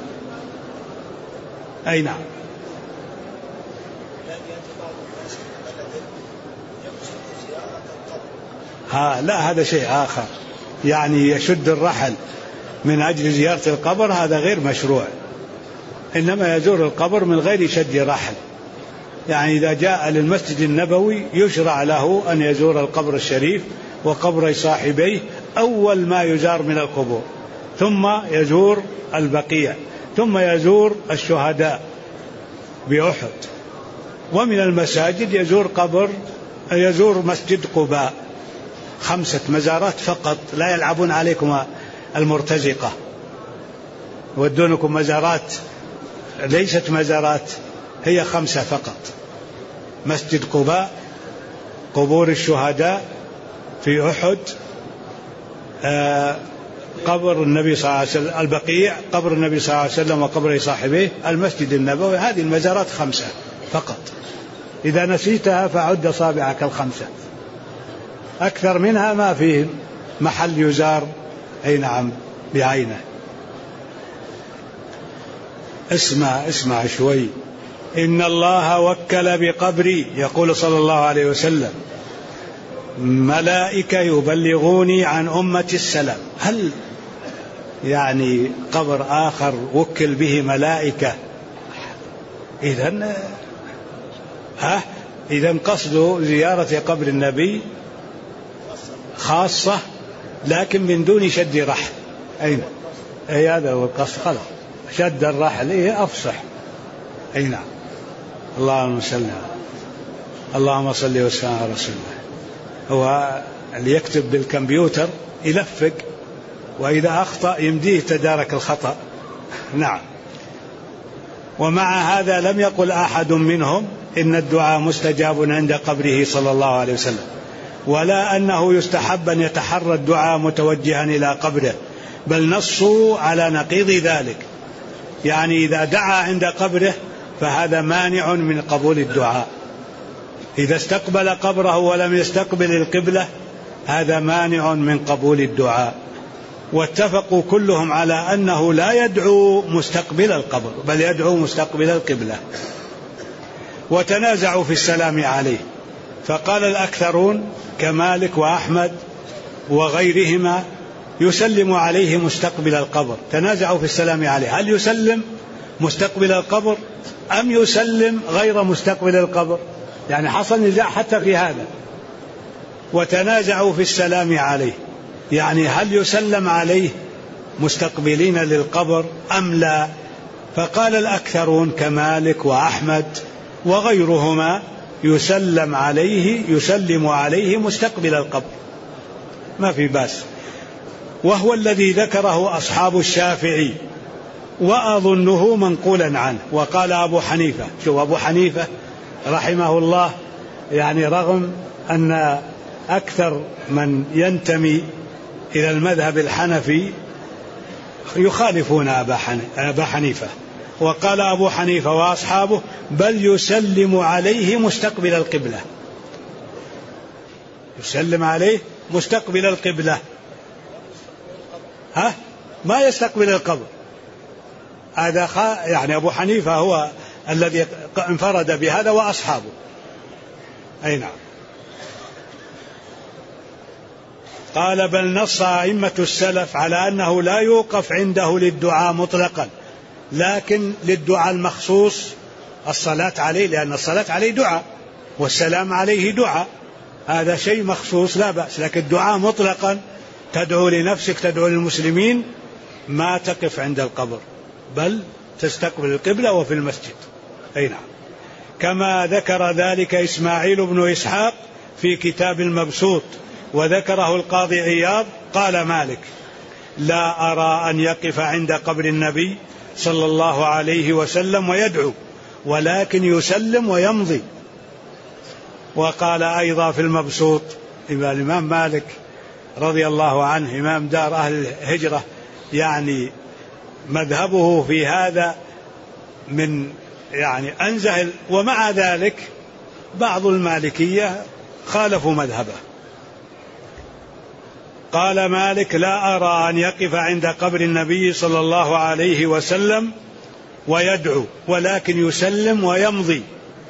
أي نعم. لا، هذا شيء آخر، يعني يشد الرحل من أجل زيارة القبر، هذا غير مشروع، إنما يزور القبر من غير شد رحل. يعني إذا جاء للمسجد النبوي يشرع له أن يزور القبر الشريف وقبر صاحبيه أول ما يزار من القبور، ثم يزور البقيع، ثم يزور الشهداء بأحد. ومن المساجد يزور مسجد قباء. 5 مزارات فقط، لا يلعبون عليكم المرتزقة يودونكم مزارات ليست مزارات، هي 5 فقط: مسجد قباء، قبور الشهداء في أحد، قبر النبي صلى الله عليه وسلم، البقيع، قبر النبي صلى الله عليه وسلم وقبر صاحبيه، المسجد النبوي. هذه المزارات 5 فقط، إذا نسيتها فعد أصابعك 5، أكثر منها ما فيه محل يزار أي نعم بعينه. اسمع شوي. إن الله وكل بقبري، يقول صلى الله عليه وسلم، ملائكة يبلغوني عن أمة السلام. هل يعني قبر آخر وكل به ملائكة؟ إذن قصد زيارة قبر النبي خاصة لكن من دون شد رحل. أين هذا هو القصد، خلاص شد الرحل أفصح. أي نعم. اللهم صل وسلم على رسول الله. هو اللي يكتب بالكمبيوتر يلفق، وإذا أخطأ يمديه تدارك الخطأ. نعم. ومع هذا لم يقل أحد منهم إن الدعاء مستجاب عند قبره صلى الله عليه وسلم، ولا أنه يستحب أن يتحرى الدعاء متوجها إلى قبره، بل نصوا على نقيض ذلك. يعني إذا دعا عند قبره فهذا مانع من قبول الدعاء. إذا استقبل قبره ولم يستقبل القبلة هذا مانع من قبول الدعاء. واتفقوا كلهم على أنه لا يدعو مستقبل القبر بل يدعو مستقبل القبلة. وتنازعوا في السلام عليه، فقال الأكثرون كمالك وأحمد وغيرهما يسلم عليه مستقبل القبر. تنازعوا في السلام عليه، هل يسلم مستقبل القبر أم يسلم غير مستقبل القبر؟ يعني حصل نزاع حتى في هذا. وتنازعوا في السلام عليه، يعني هل يسلم عليه مستقبلين للقبر أم لا؟ فقال الأكثرون كمالك وأحمد وغيرهما يسلم عليه مستقبل القبر، ما في بأس. وهو الذي ذكره أصحاب الشافعي، وأظنه منقولا عنه. وقال أبو حنيفة، شوف أبو حنيفة رحمه الله، يعني رغم أن أكثر من ينتمي إلى المذهب الحنفي يخالفون أبا حنيفة، وقال أبو حنيفة وأصحابه بل يسلم عليه مستقبل القبلة، يسلم عليه مستقبل القبلة، ما يستقبل القبر. هذا يعني أبو حنيفة هو الذي انفرد بهذا وأصحابه. أي نعم. قال بل نص أئمة السلف على أنه لا يوقف عنده للدعاء مطلقا، لكن للدعاء المخصوص الصلاة عليه، لأن الصلاة عليه دعاء والسلام عليه دعاء، هذا شيء مخصوص لا بأس. لكن الدعاء مطلقا تدعو لنفسك، تدعو للمسلمين، ما تقف عند القبر بل تستقبل القبلة وفي المسجد. أي نعم. كما ذكر ذلك إسماعيل بن إسحاق في كتاب المبسوط، وذكره القاضي عياض. قال مالك لا أرى أن يقف عند قبر النبي صلى الله عليه وسلم ويدعو، ولكن يسلم ويمضي. وقال أيضا في المبسوط الإمام مالك رضي الله عنه إمام دار أهل الهجرة، يعني مذهبه في هذا من يعني أنزه. ومع ذلك بعض المالكية خالفوا مذهبه. قال مالك لا أرى أن يقف عند قبر النبي صلى الله عليه وسلم ويدعو، ولكن يسلم ويمضي.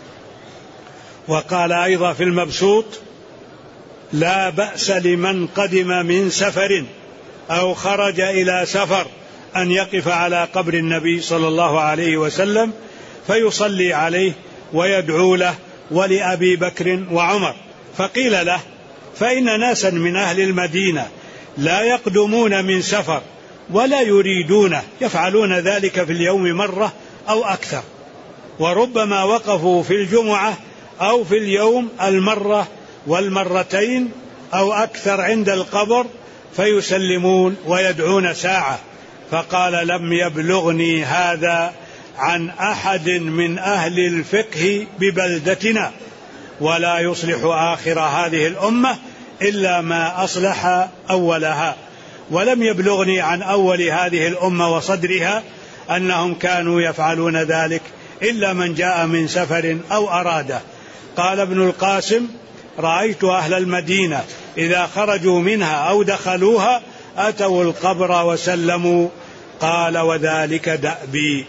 وقال أيضا في المبسوط لا بأس لمن قدم من سفر أو خرج إلى سفر أن يقف على قبر النبي صلى الله عليه وسلم فيصلي عليه ويدعو له ولأبي بكر وعمر. فقيل له: فإن ناسا من أهل المدينة لا يقدمون من سفر ولا يريدونه، يفعلون ذلك في اليوم مرة أو أكثر، وربما وقفوا في الجمعة أو في اليوم المرة والمرتين أو أكثر عند القبر فيسلمون ويدعون ساعة. فقال: لم يبلغني هذا عن أحد من أهل الفقه ببلدتنا، ولا يصلح آخر هذه الأمة إلا ما أصلح أولها. ولم يبلغني عن أول هذه الأمة وصدرها أنهم كانوا يفعلون ذلك إلا من جاء من سفر أو أراده. قال ابن القاسم: رأيت أهل المدينة إذا خرجوا منها أو دخلوها أتوا القبر وسلموا. قال: وذلك دأبي.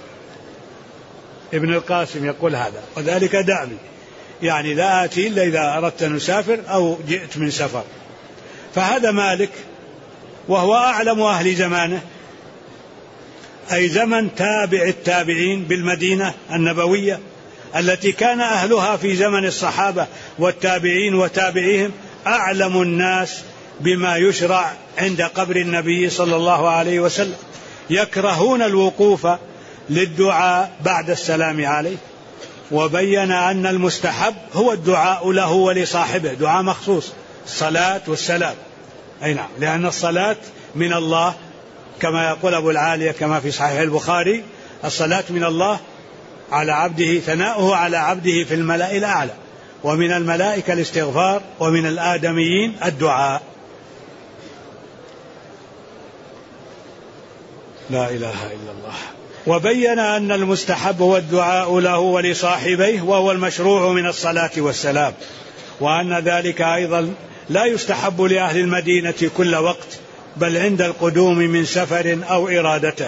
ابن القاسم يقول هذا: وذلك دأبي، يعني لا آتي إلا إذا أردت أن أسافر أو جئت من سفر. فهذا مالك، وهو أعلم أهل زمانه، أي زمن تابع التابعين بالمدينة النبوية التي كان أهلها في زمن الصحابة والتابعين وتابعيهم أعلم الناس بما يشرع عند قبر النبي صلى الله عليه وسلم. يكرهون الوقوف للدعاء بعد السلام عليه، وبين أن المستحب هو الدعاء له ولصاحبه، دعاء مخصوص، الصلاة والسلام. أي نعم، لأن الصلاة من الله كما يقول أبو العالية كما في صحيح البخاري: الصلاة من الله على عبده، ثناؤه على عبده في الملأ الأعلى، ومن الملائكة الاستغفار، ومن الآدميين الدعاء. لا إله إلا الله. وبين أن المستحب هو الدعاء له ولصاحبيه، وهو المشروع من الصلاة والسلام، وأن ذلك أيضا لا يستحب لأهل المدينة كل وقت، بل عند القدوم من سفر أو إرادته،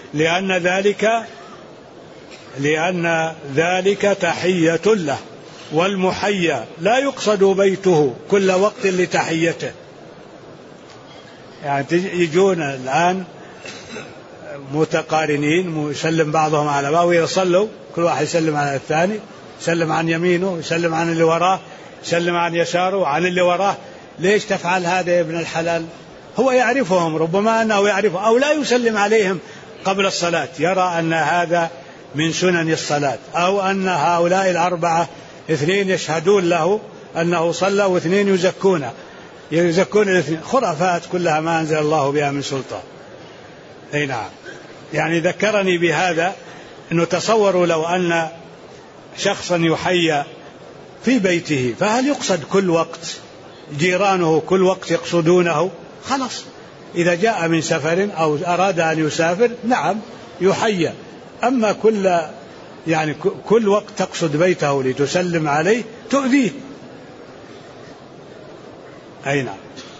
لأن ذلك تحية له، والمحيا لا يقصد بيته كل وقت لتحيته. يعني يجون الآن متقارنين يسلم بعضهم على بعض، ويصلوا كل واحد يسلم على الثاني، يسلم عن يمينه، يسلم عن اللي وراه، يسلم عن يساره وعن اللي وراه. ليش تفعل هذا يا ابن الحلال؟ هو يعرفهم، ربما أنه يعرفهم أو لا يسلم عليهم قبل الصلاة، يرى أن هذا من سنن الصلاة، أو أن هؤلاء الأربعة 2 يشهدون له أنه صلى و2 يزكون الاثنين. خرافات كلها ما أنزل الله بها من سلطان. أي نعم. يعني ذكرني بهذا أنه تصوروا لو أن شخصا يحيى في بيته، فهل يقصد كل وقت؟ جيرانه كل وقت يقصدونه؟ خلاص، إذا جاء من سفر أو أراد أن يسافر نعم يحيى، أما كل وقت تقصد بيته لتسلم عليه تؤذيه. أي نعم.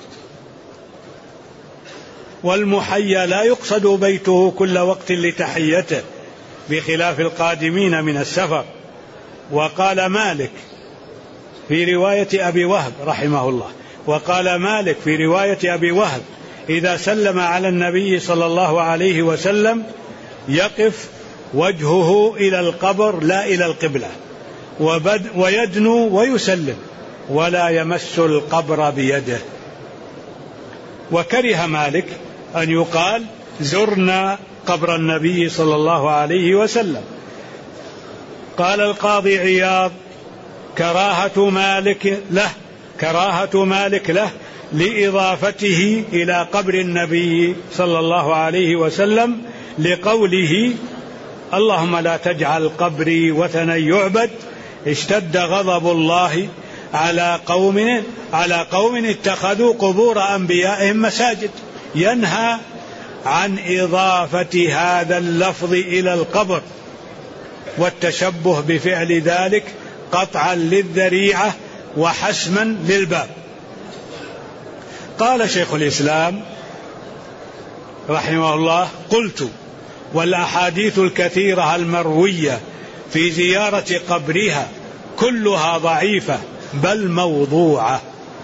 والمحيى لا يقصد بيته كل وقت لتحيته، بخلاف القادمين من السفر. وقال مالك في رواية أبي وهب رحمه الله، وقال مالك في رواية أبي وهب: إذا سلم على النبي صلى الله عليه وسلم يقف وجهه إلى القبر لا إلى القبلة، ويدنو ويسلم، ولا يمس القبر بيده. وكره مالك أن يقال: زرنا قبر النبي صلى الله عليه وسلم. قال القاضي عياض: كراهة مالك له لإضافته إلى قبر النبي صلى الله عليه وسلم، لقوله: اللهم لا تجعل قبري وثنا يعبد، اشتد غضب الله على قوم اتخذوا قبور أنبيائهم مساجد. ينهى عن إضافة هذا اللفظ إلى القبر والتشبه بفعل ذلك قطعا للذريعة وحسما للباب. قال شيخ الإسلام رحمه الله: قلت: والأحاديث الكثيرة المروية في زيارة قبرها كلها ضعيفة بل موضوعة.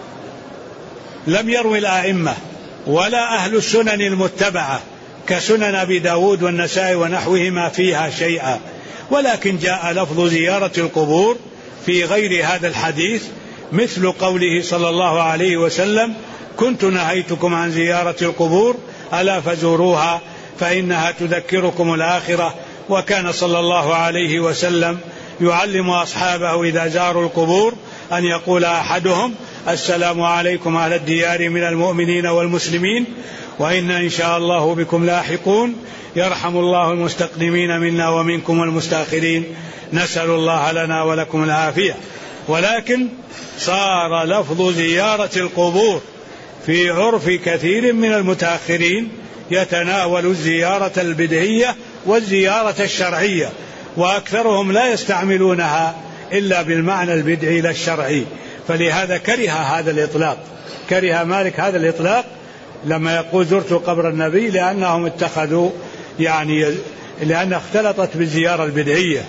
لم يروي الأئمة ولا أهل السنن المتبعة كسنن أبي داود والنسائي ونحوهما فيها شيئا، ولكن جاء لفظ زيارة القبور في غير هذا الحديث، مثل قوله صلى الله عليه وسلم: كنت نهيتكم عن زيارة القبور ألا فزوروها فإنها تذكركم الآخرة. وكان صلى الله عليه وسلم يعلم أصحابه إذا زاروا القبور أن يقول أحدهم: السلام عليكم أهل الديار من المؤمنين والمسلمين وإن إن شاء الله بكم لاحقون، يرحم الله المستقدمين منا ومنكم والمستأخرين، نسأل الله لنا ولكم العافية. ولكن صار لفظ زيارة القبور في عرف كثير من المتأخرين يتناول الزيارة البدعية والزيارة الشرعية، وأكثرهم لا يستعملونها إلا بالمعنى البدعي لا الشرعي، فلهذا كره هذا الإطلاق، كره مالك هذا الإطلاق لما يقول زرت قبر النبي، لأنهم اتخذوا لأن اختلطت بالزيارة البدعية.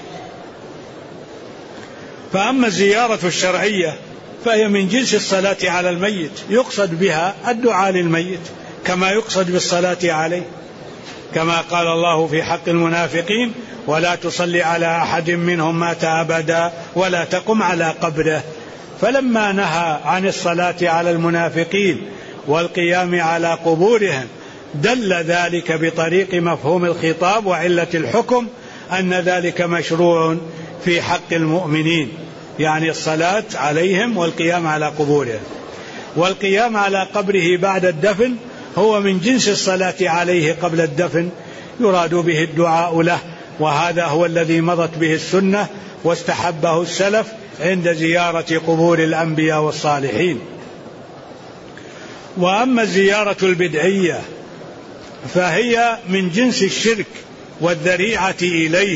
فأما الزيارة الشرعية فهي من جنس الصلاة على الميت، يقصد بها الدعاء للميت كما يقصد بالصلاة عليه، كما قال الله في حق المنافقين: ولا تصلي على أحد منهم مات أبدا ولا تقم على قبره. فلما نهى عن الصلاة على المنافقين والقيام على قبورهم دل ذلك بطريق مفهوم الخطاب وعلة الحكم أن ذلك مشروع في حق المؤمنين، يعني الصلاة عليهم والقيام على قبورهم. والقيام على قبره بعد الدفن هو من جنس الصلاة عليه قبل الدفن، يراد به الدعاء له، وهذا هو الذي مضت به السنة واستحبه السلف عند زيارة قبور الأنبياء والصالحين. وأما الزيارة البدعية فهي من جنس الشرك والذريعة إليه،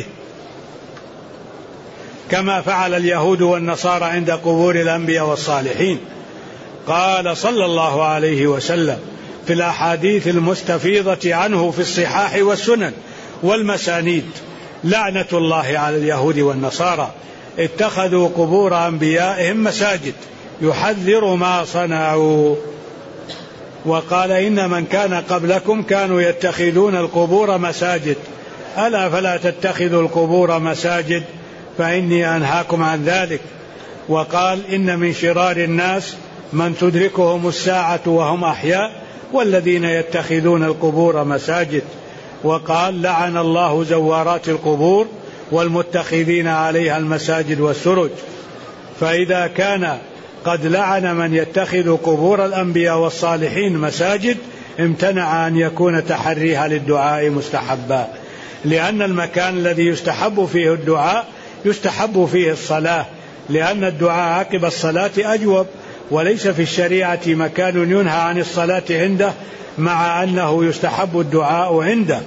كما فعل اليهود والنصارى عند قبور الأنبياء والصالحين. قال صلى الله عليه وسلم في الأحاديث المستفيضة عنه في الصحاح والسنن والمسانيد: لعنة الله على اليهود والنصارى اتخذوا قبور أنبيائهم مساجد يحذر ما صنعوا. وقال: إن من كان قبلكم كانوا يتخذون القبور مساجد ألا فلا تتخذوا القبور مساجد فإني أنهاكم عن ذلك. وقال: إن من شرار الناس من تدركهم الساعة وهم أحياء والذين يتخذون القبور مساجد. وقال: لعن الله زوارات القبور والمتخذين عليها المساجد والسرج. فإذا كان قد لعن من يتخذ قبور الأنبياء والصالحين مساجد امتنع أن يكون تحريها للدعاء مستحبا، لأن المكان الذي يستحب فيه الدعاء يستحب فيه الصلاة، لأن الدعاء عقب الصلاة أجوب، وليس في الشريعة مكان ينهى عن الصلاة عنده مع أنه يستحب الدعاء عنده.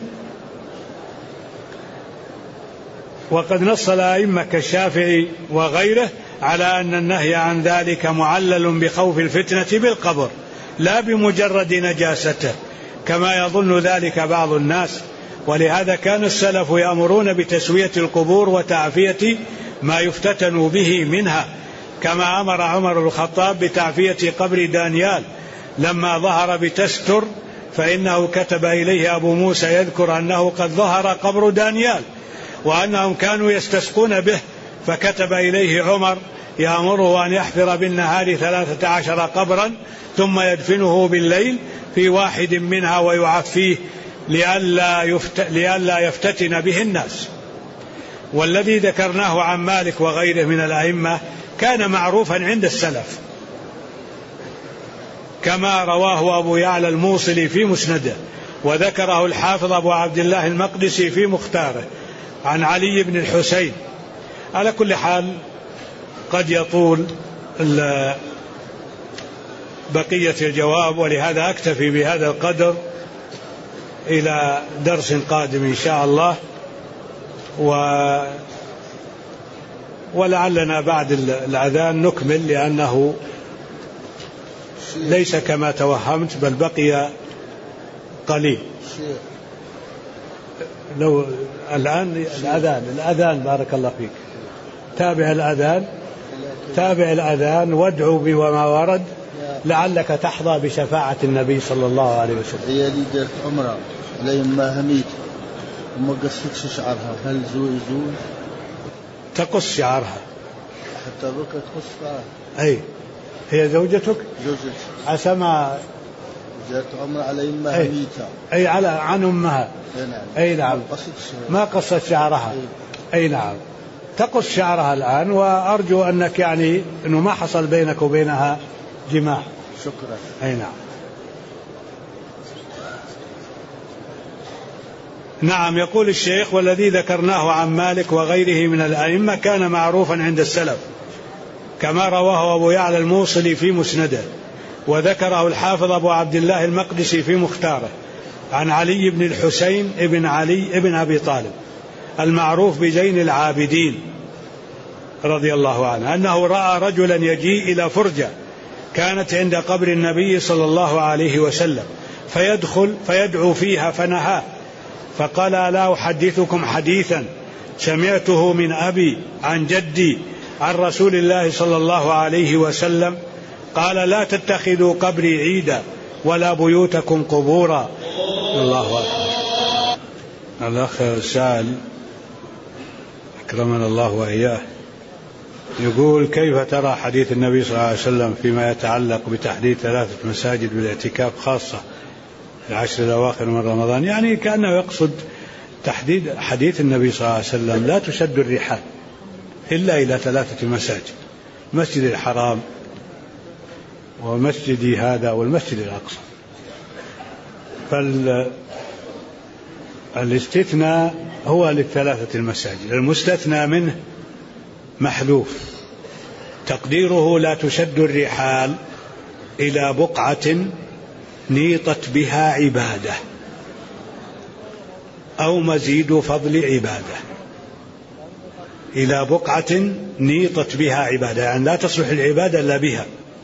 وقد نص الأئمة كالشافعي وغيره على أن النهي عن ذلك معلل بخوف الفتنة بالقبر لا بمجرد نجاسته، كما يظن ذلك بعض الناس. ولهذا كان السلف يأمرون بتسوية القبور وتعفية ما يفتتن به منها، كما أمر عمر بن الخطاب بتعفية قبر دانيال لما ظهر بتستر، فإنه كتب إليه أبو موسى يذكر أنه قد ظهر قبر دانيال وأنهم كانوا يستسقون به، فكتب إليه عمر يأمره أن يحفر بالنهار 13 قبرا ثم يدفنه بالليل في واحد منها ويعفيه لئلا يفتتن به الناس. والذي ذكرناه عن مالك وغيره من الأئمة كان معروفا عند السلف، كما رواه أبو يعلى الموصلي في مسنده، وذكره الحافظ أبو عبد الله المقدسي في مختاره عن علي بن الحسين. على كل حال قد يطول بقية الجواب، ولهذا أكتفي بهذا القدر إلى درس قادم إن شاء الله، ولعلنا بعد الأذان نكمل، لأنه ليس كما توهمت بل بقي قليل. لو الآن الأذان بارك الله فيك، تابع الأذان وادعو بما ورد لعلك تحظى بشفاعة النبي صلى الله عليه وسلم. هي اللي دارت عمره لين ما هميت وما قصتش شعرها، هل زوج تقص شعرها. حتى بك تقص شعرها. أي هي زوجتك؟ زوجتي. عسى ما جاءت عمر على أمها ميتة. أي على عن أمها. نعم. أي نعم. ما قصت شعرها. أي نعم. تقص شعرها الآن، وأرجو أنك يعني أنه ما حصل بينك وبينها جماع. شكرا. أي نعم. نعم. يقول الشيخ: والذي ذكرناه عن مالك وغيره من الأئمة كان معروفا عند السلف، كما رواه أبو يعلى الموصلي في مسنده، وذكره الحافظ أبو عبد الله المقدسي في مختاره، عن علي بن الحسين ابن علي ابن أبي طالب المعروف بزين العابدين رضي الله عنه، أنه رأى رجلا يجيء إلى فرجة كانت عند قبر النبي صلى الله عليه وسلم، فيدخل فيدعو فيها فنهاه، فقال: لا أحدثكم حديثا سمعته من أبي عن جدي عن رسول الله صلى الله عليه وسلم قال: لا تتخذوا قبري عيدا ولا بيوتكم قبورا. الله أكبر. الأخ سائل أكرمنا الله وإياه يقول: كيف ترى حديث النبي صلى الله عليه وسلم فيما يتعلق بتحديد 3 مساجد بالاعتكاف خاصة في العشر الأواخر من رمضان؟ يعني كأنه يقصد تحديد حديث النبي صلى الله عليه وسلم: لا تشد الرحال إلا إلى 3 مساجد، مسجد الحرام ومسجدي هذا والمسجد الأقصى. فالاستثناء هو ل3 المساجد، المستثنى منه محذوف، تقديره: لا تشد الرحال إلى بقعة نيطت بها عبادة أو مزيد فضل عبادة. إلى بقعة نيطت بها عبادة يعني لا تصلح العبادة إلا بها،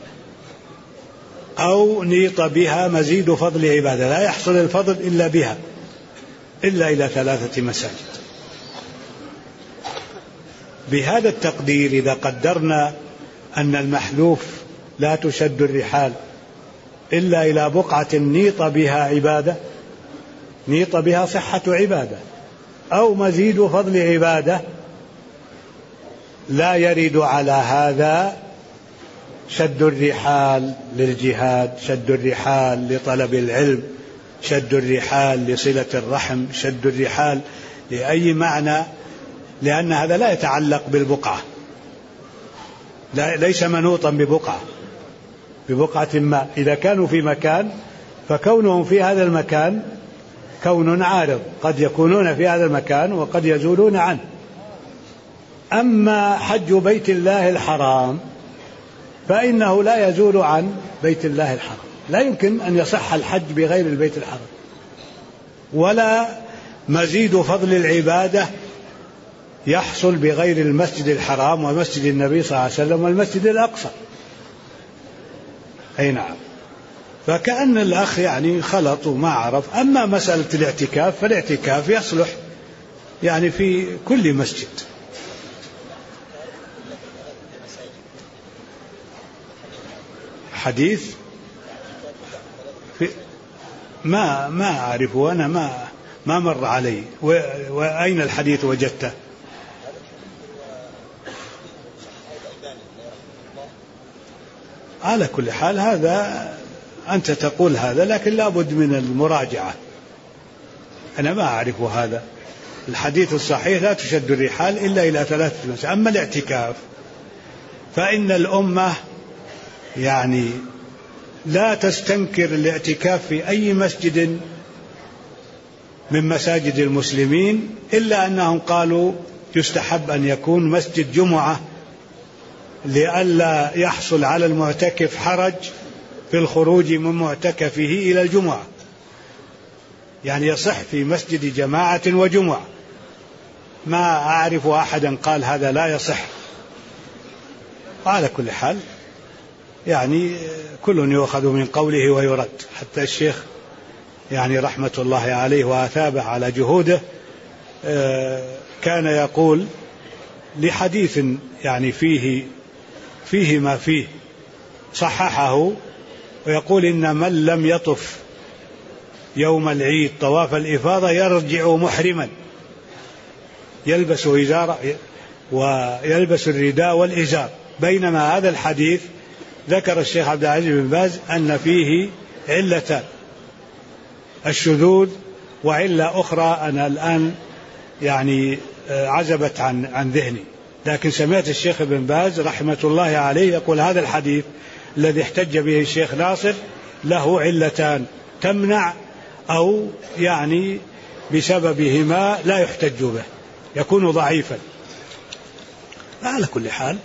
أو نيط بها مزيد فضل عبادة لا يحصل الفضل إلا بها، إلا إلى 3 مساجد. بهذا التقدير إذا قدرنا أن المحذوف لا تشد الرحال إلا إلى بقعة نيط بها عبادة، نيط بها صحة عبادة أو مزيد فضل عبادة، لا يرد على هذا شد الرحال للجهاد، شد الرحال لطلب العلم، شد الرحال لصلة الرحم، شد الرحال لأي معنى، لأن هذا لا يتعلق بالبقعة، ليس منوطا ببقعة ما. إذا كانوا في مكان فكونهم في هذا المكان كون عارض، قد يكونون في هذا المكان وقد يزولون عنه. أما حج بيت الله الحرام فإنه لا يزول عن بيت الله الحرام، لا يمكن أن يصح الحج بغير البيت الحرام، ولا مزيد فضل العبادة يحصل بغير المسجد الحرام ومسجد النبي صلى الله عليه وسلم والمسجد الأقصى. أي نعم. فكأن الأخ يعني خلط وما عرف. أما مسألة الاعتكاف فالاعتكاف يصلح يعني في كل مسجد. حديث ما أعرفه أنا، ما مر علي. وأين الحديث وجدته؟ على كل حال هذا أنت تقول هذا، لكن لابد من المراجعة. أنا ما أعرف هذا. الحديث الصحيح لا تشد الرحال إلا إلى 3 مساجد. أما الاعتكاف فإن الأمة يعني لا تستنكر الاعتكاف في أي مسجد من مساجد المسلمين، إلا أنهم قالوا يستحب أن يكون مسجد جمعة لئلا يحصل على المعتكف حرج في الخروج من معتكفه إلى الجمعة، يعني يصح في مسجد جماعة وجمعة. ما أعرف أحدا قال هذا لا يصح. على كل حال يعني كل يؤخذ من قوله ويرد. حتى الشيخ يعني رحمة الله عليه وأثابه على جهوده كان يقول لحديث يعني فيه ما فيه صححه، ويقول إن من لم يطف يوم العيد طواف الإفاضة يرجع محرما، يلبس إزارة ويلبس الرداء والإزار. بينما هذا الحديث ذكر الشيخ عبد العزيز بن باز أن فيه علتان: الشذوذ وعلة أخرى أنا الآن يعني عزبت عن ذهني، لكن سمعت الشيخ ابن باز رحمة الله عليه يقول هذا الحديث الذي احتج به الشيخ ناصر له علتان تمنع أو يعني بسببهما لا يحتج به، يكون ضعيفا. على كل حال،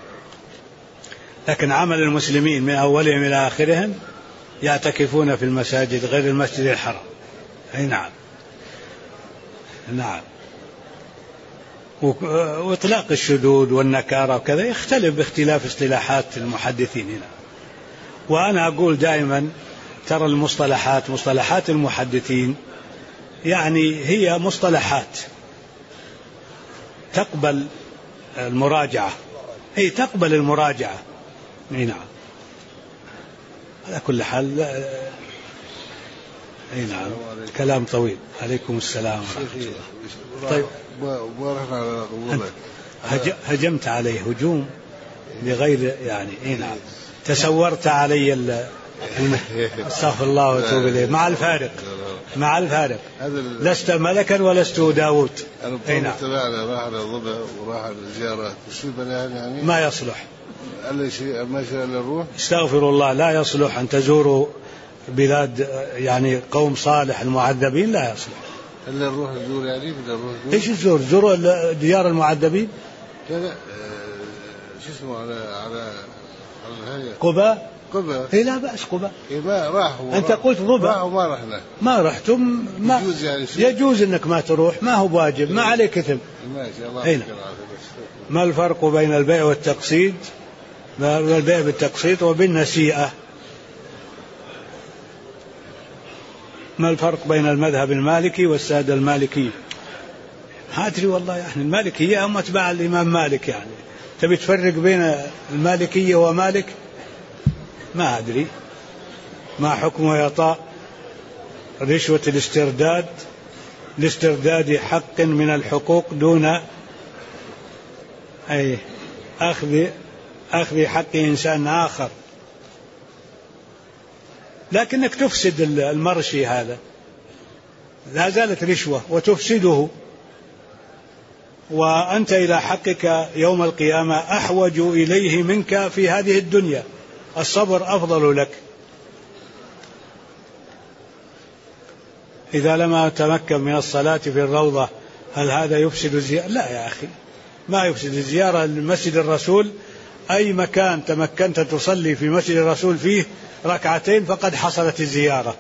لكن عمل المسلمين من أولهم إلى آخرهم يعتكفون في المساجد غير المسجد الحرام. أي نعم، نعم. وإطلاق الشذوذ والنكارة وكذا يختلف باختلاف اصطلاحات المحدثين هنا. وأنا أقول دائما ترى مصطلحات المحدثين يعني هي مصطلحات تقبل المراجعة، هي تقبل المراجعة. نعم. على كل حال نعم، كلام طويل. عليكم السلام. طيب، هجمت عليه هجوم بغير يعني نعم، تسورت علي استغفر الله واتوب اليه. مع الفارق لست ملكا ولست داود. أنا تبعنا راح على ضبع وراح على الزيارات يعني ما يصلح ما شاء الله نروح. استغفر الله، لا يصلح أن تزوروا بلاد يعني قوم صالح المعذبين، لا يصلح. هل نروح نزور يعني ايش نزور؟ زوروا ديار المعذبين. لا شو اسمه على قباء. إيه لا بأس قباء. إيه ما راحوا. أنت قلت ضبع. راحوا ما رحنا. ما رحتم. ما يجوز يعني يجوز إنك ما تروح، ما هو واجب، ما عليك إثم. ماشي الله. ما الفرق بين البيع والتقسيط؟ البيع بالتقسيط وبالنسيئة. ما الفرق بين المذهب المالكي والسادة المالكي؟ ما أدري والله، يعني المالكية هم أتباع الإمام مالك، يعني تبي تفرق بين المالكية ومالك؟ ما أدري. ما حكم إعطاء رشوة لاسترداد حق من الحقوق دون أي أخذ حق إنسان آخر؟ لكنك تفسد المرشي هذا، لا زالت رشوة وتفسده، وأنت إلى حقك يوم القيامة أحوج إليه منك في هذه الدنيا. الصبر أفضل لك. إذا لم أتمكن من الصلاة في الروضة هل هذا يفسد الزيارة؟ لا يا أخي، ما يفسد الزيارة لمسجد الرسول. أي مكان تمكنت تصلي في مسجد الرسول فيه ركعتين فقد حصلت الزيارة.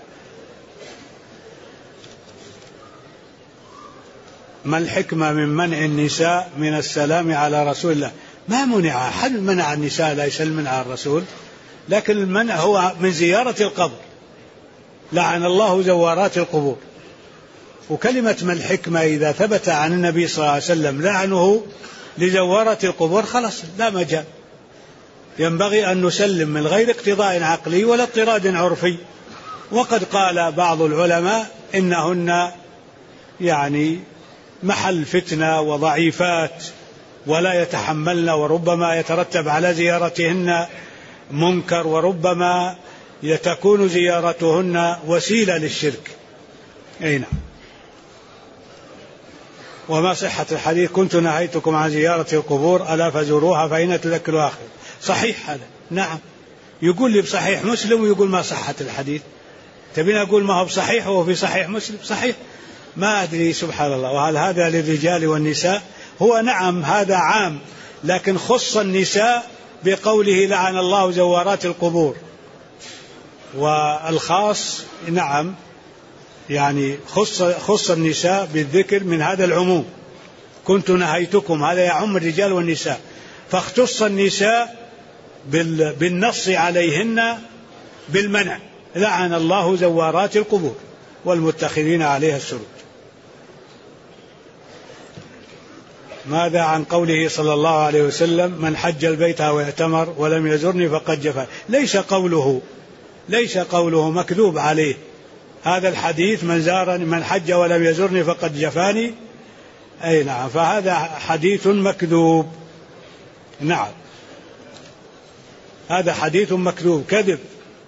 ما الحكمة من منع النساء من السلام على رسول الله؟ ما منع أحد، منع النساء لا يسلمن على الرسول، لكن المنع هو من زيارة القبر. لعن الله زوارات القبور. وكلمة ما الحكمة إذا ثبت عن النبي صلى الله عليه وسلم لعنه لزوارة القبور خلاص لا مجال. ينبغي أن نسلم من غير اقتضاء عقلي ولا اضطراد عرفي. وقد قال بعض العلماء إنهن يعني محل فتنة وضعيفات ولا يتحملن، وربما يترتب على زيارتهن منكر، وربما تكون زيارتهن وسيلة للشرك. أي نعم. وما صحة الحديث كنت نهيتكم عن زيارة القبور ألا فزوروها فإن تذكر آخر؟ صحيح هذا، نعم. يقول لي بصحيح مسلم ويقول ما صحة الحديث. تبين أقول ما هو بصحيح وهو في صحيح مسلم؟ صحيح. ما أدري، سبحان الله. وهل هذا للرجال والنساء؟ هو نعم هذا عام، لكن خص النساء بقوله لعن الله زوارات القبور، والخاص نعم يعني خص النساء بالذكر من هذا العموم. كنت نهيتكم، هذا يعم الرجال والنساء، فاختص النساء بالنص عليهن بالمنع. لعن الله زوارات القبور والمتخذين عليها السرج. ماذا عن قوله صلى الله عليه وسلم من حج البيت أو اعتمر ولم يزرني فقد جفا؟ ليس قوله مكذوب عليه. هذا الحديث من حج ولم يزرني فقد جفاني أي نعم، فهذا حديث مكذوب. نعم، هذا حديث مكذوب كذب.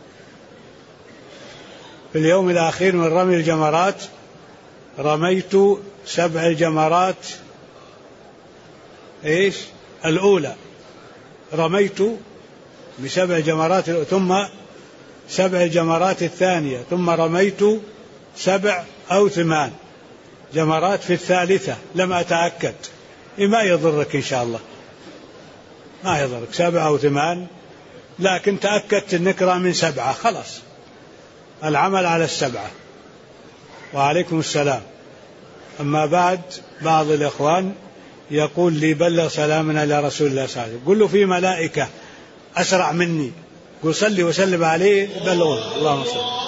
في اليوم الأخير من رمي الجمرات رميت 7 جمرات الأولى، رميت ب7 جمرات ثم 7 جمرات الثانية، ثم رميت 7 أو 8 جمرات في الثالثة. لم أتأكد. ما يضرك إن شاء الله، ما يضرك 7 أو 8، لكن تأكدت أنك رامي 7 خلاص، العمل على 7. وعليكم السلام. أما بعد، بعض الإخوان يقول لي بلغ سلامنا إلى رسول الله صلى الله عليه وسلم. قل له في ملائكة أسرع مني، قل صلي وسلم عليه بلغه. اللهم صل.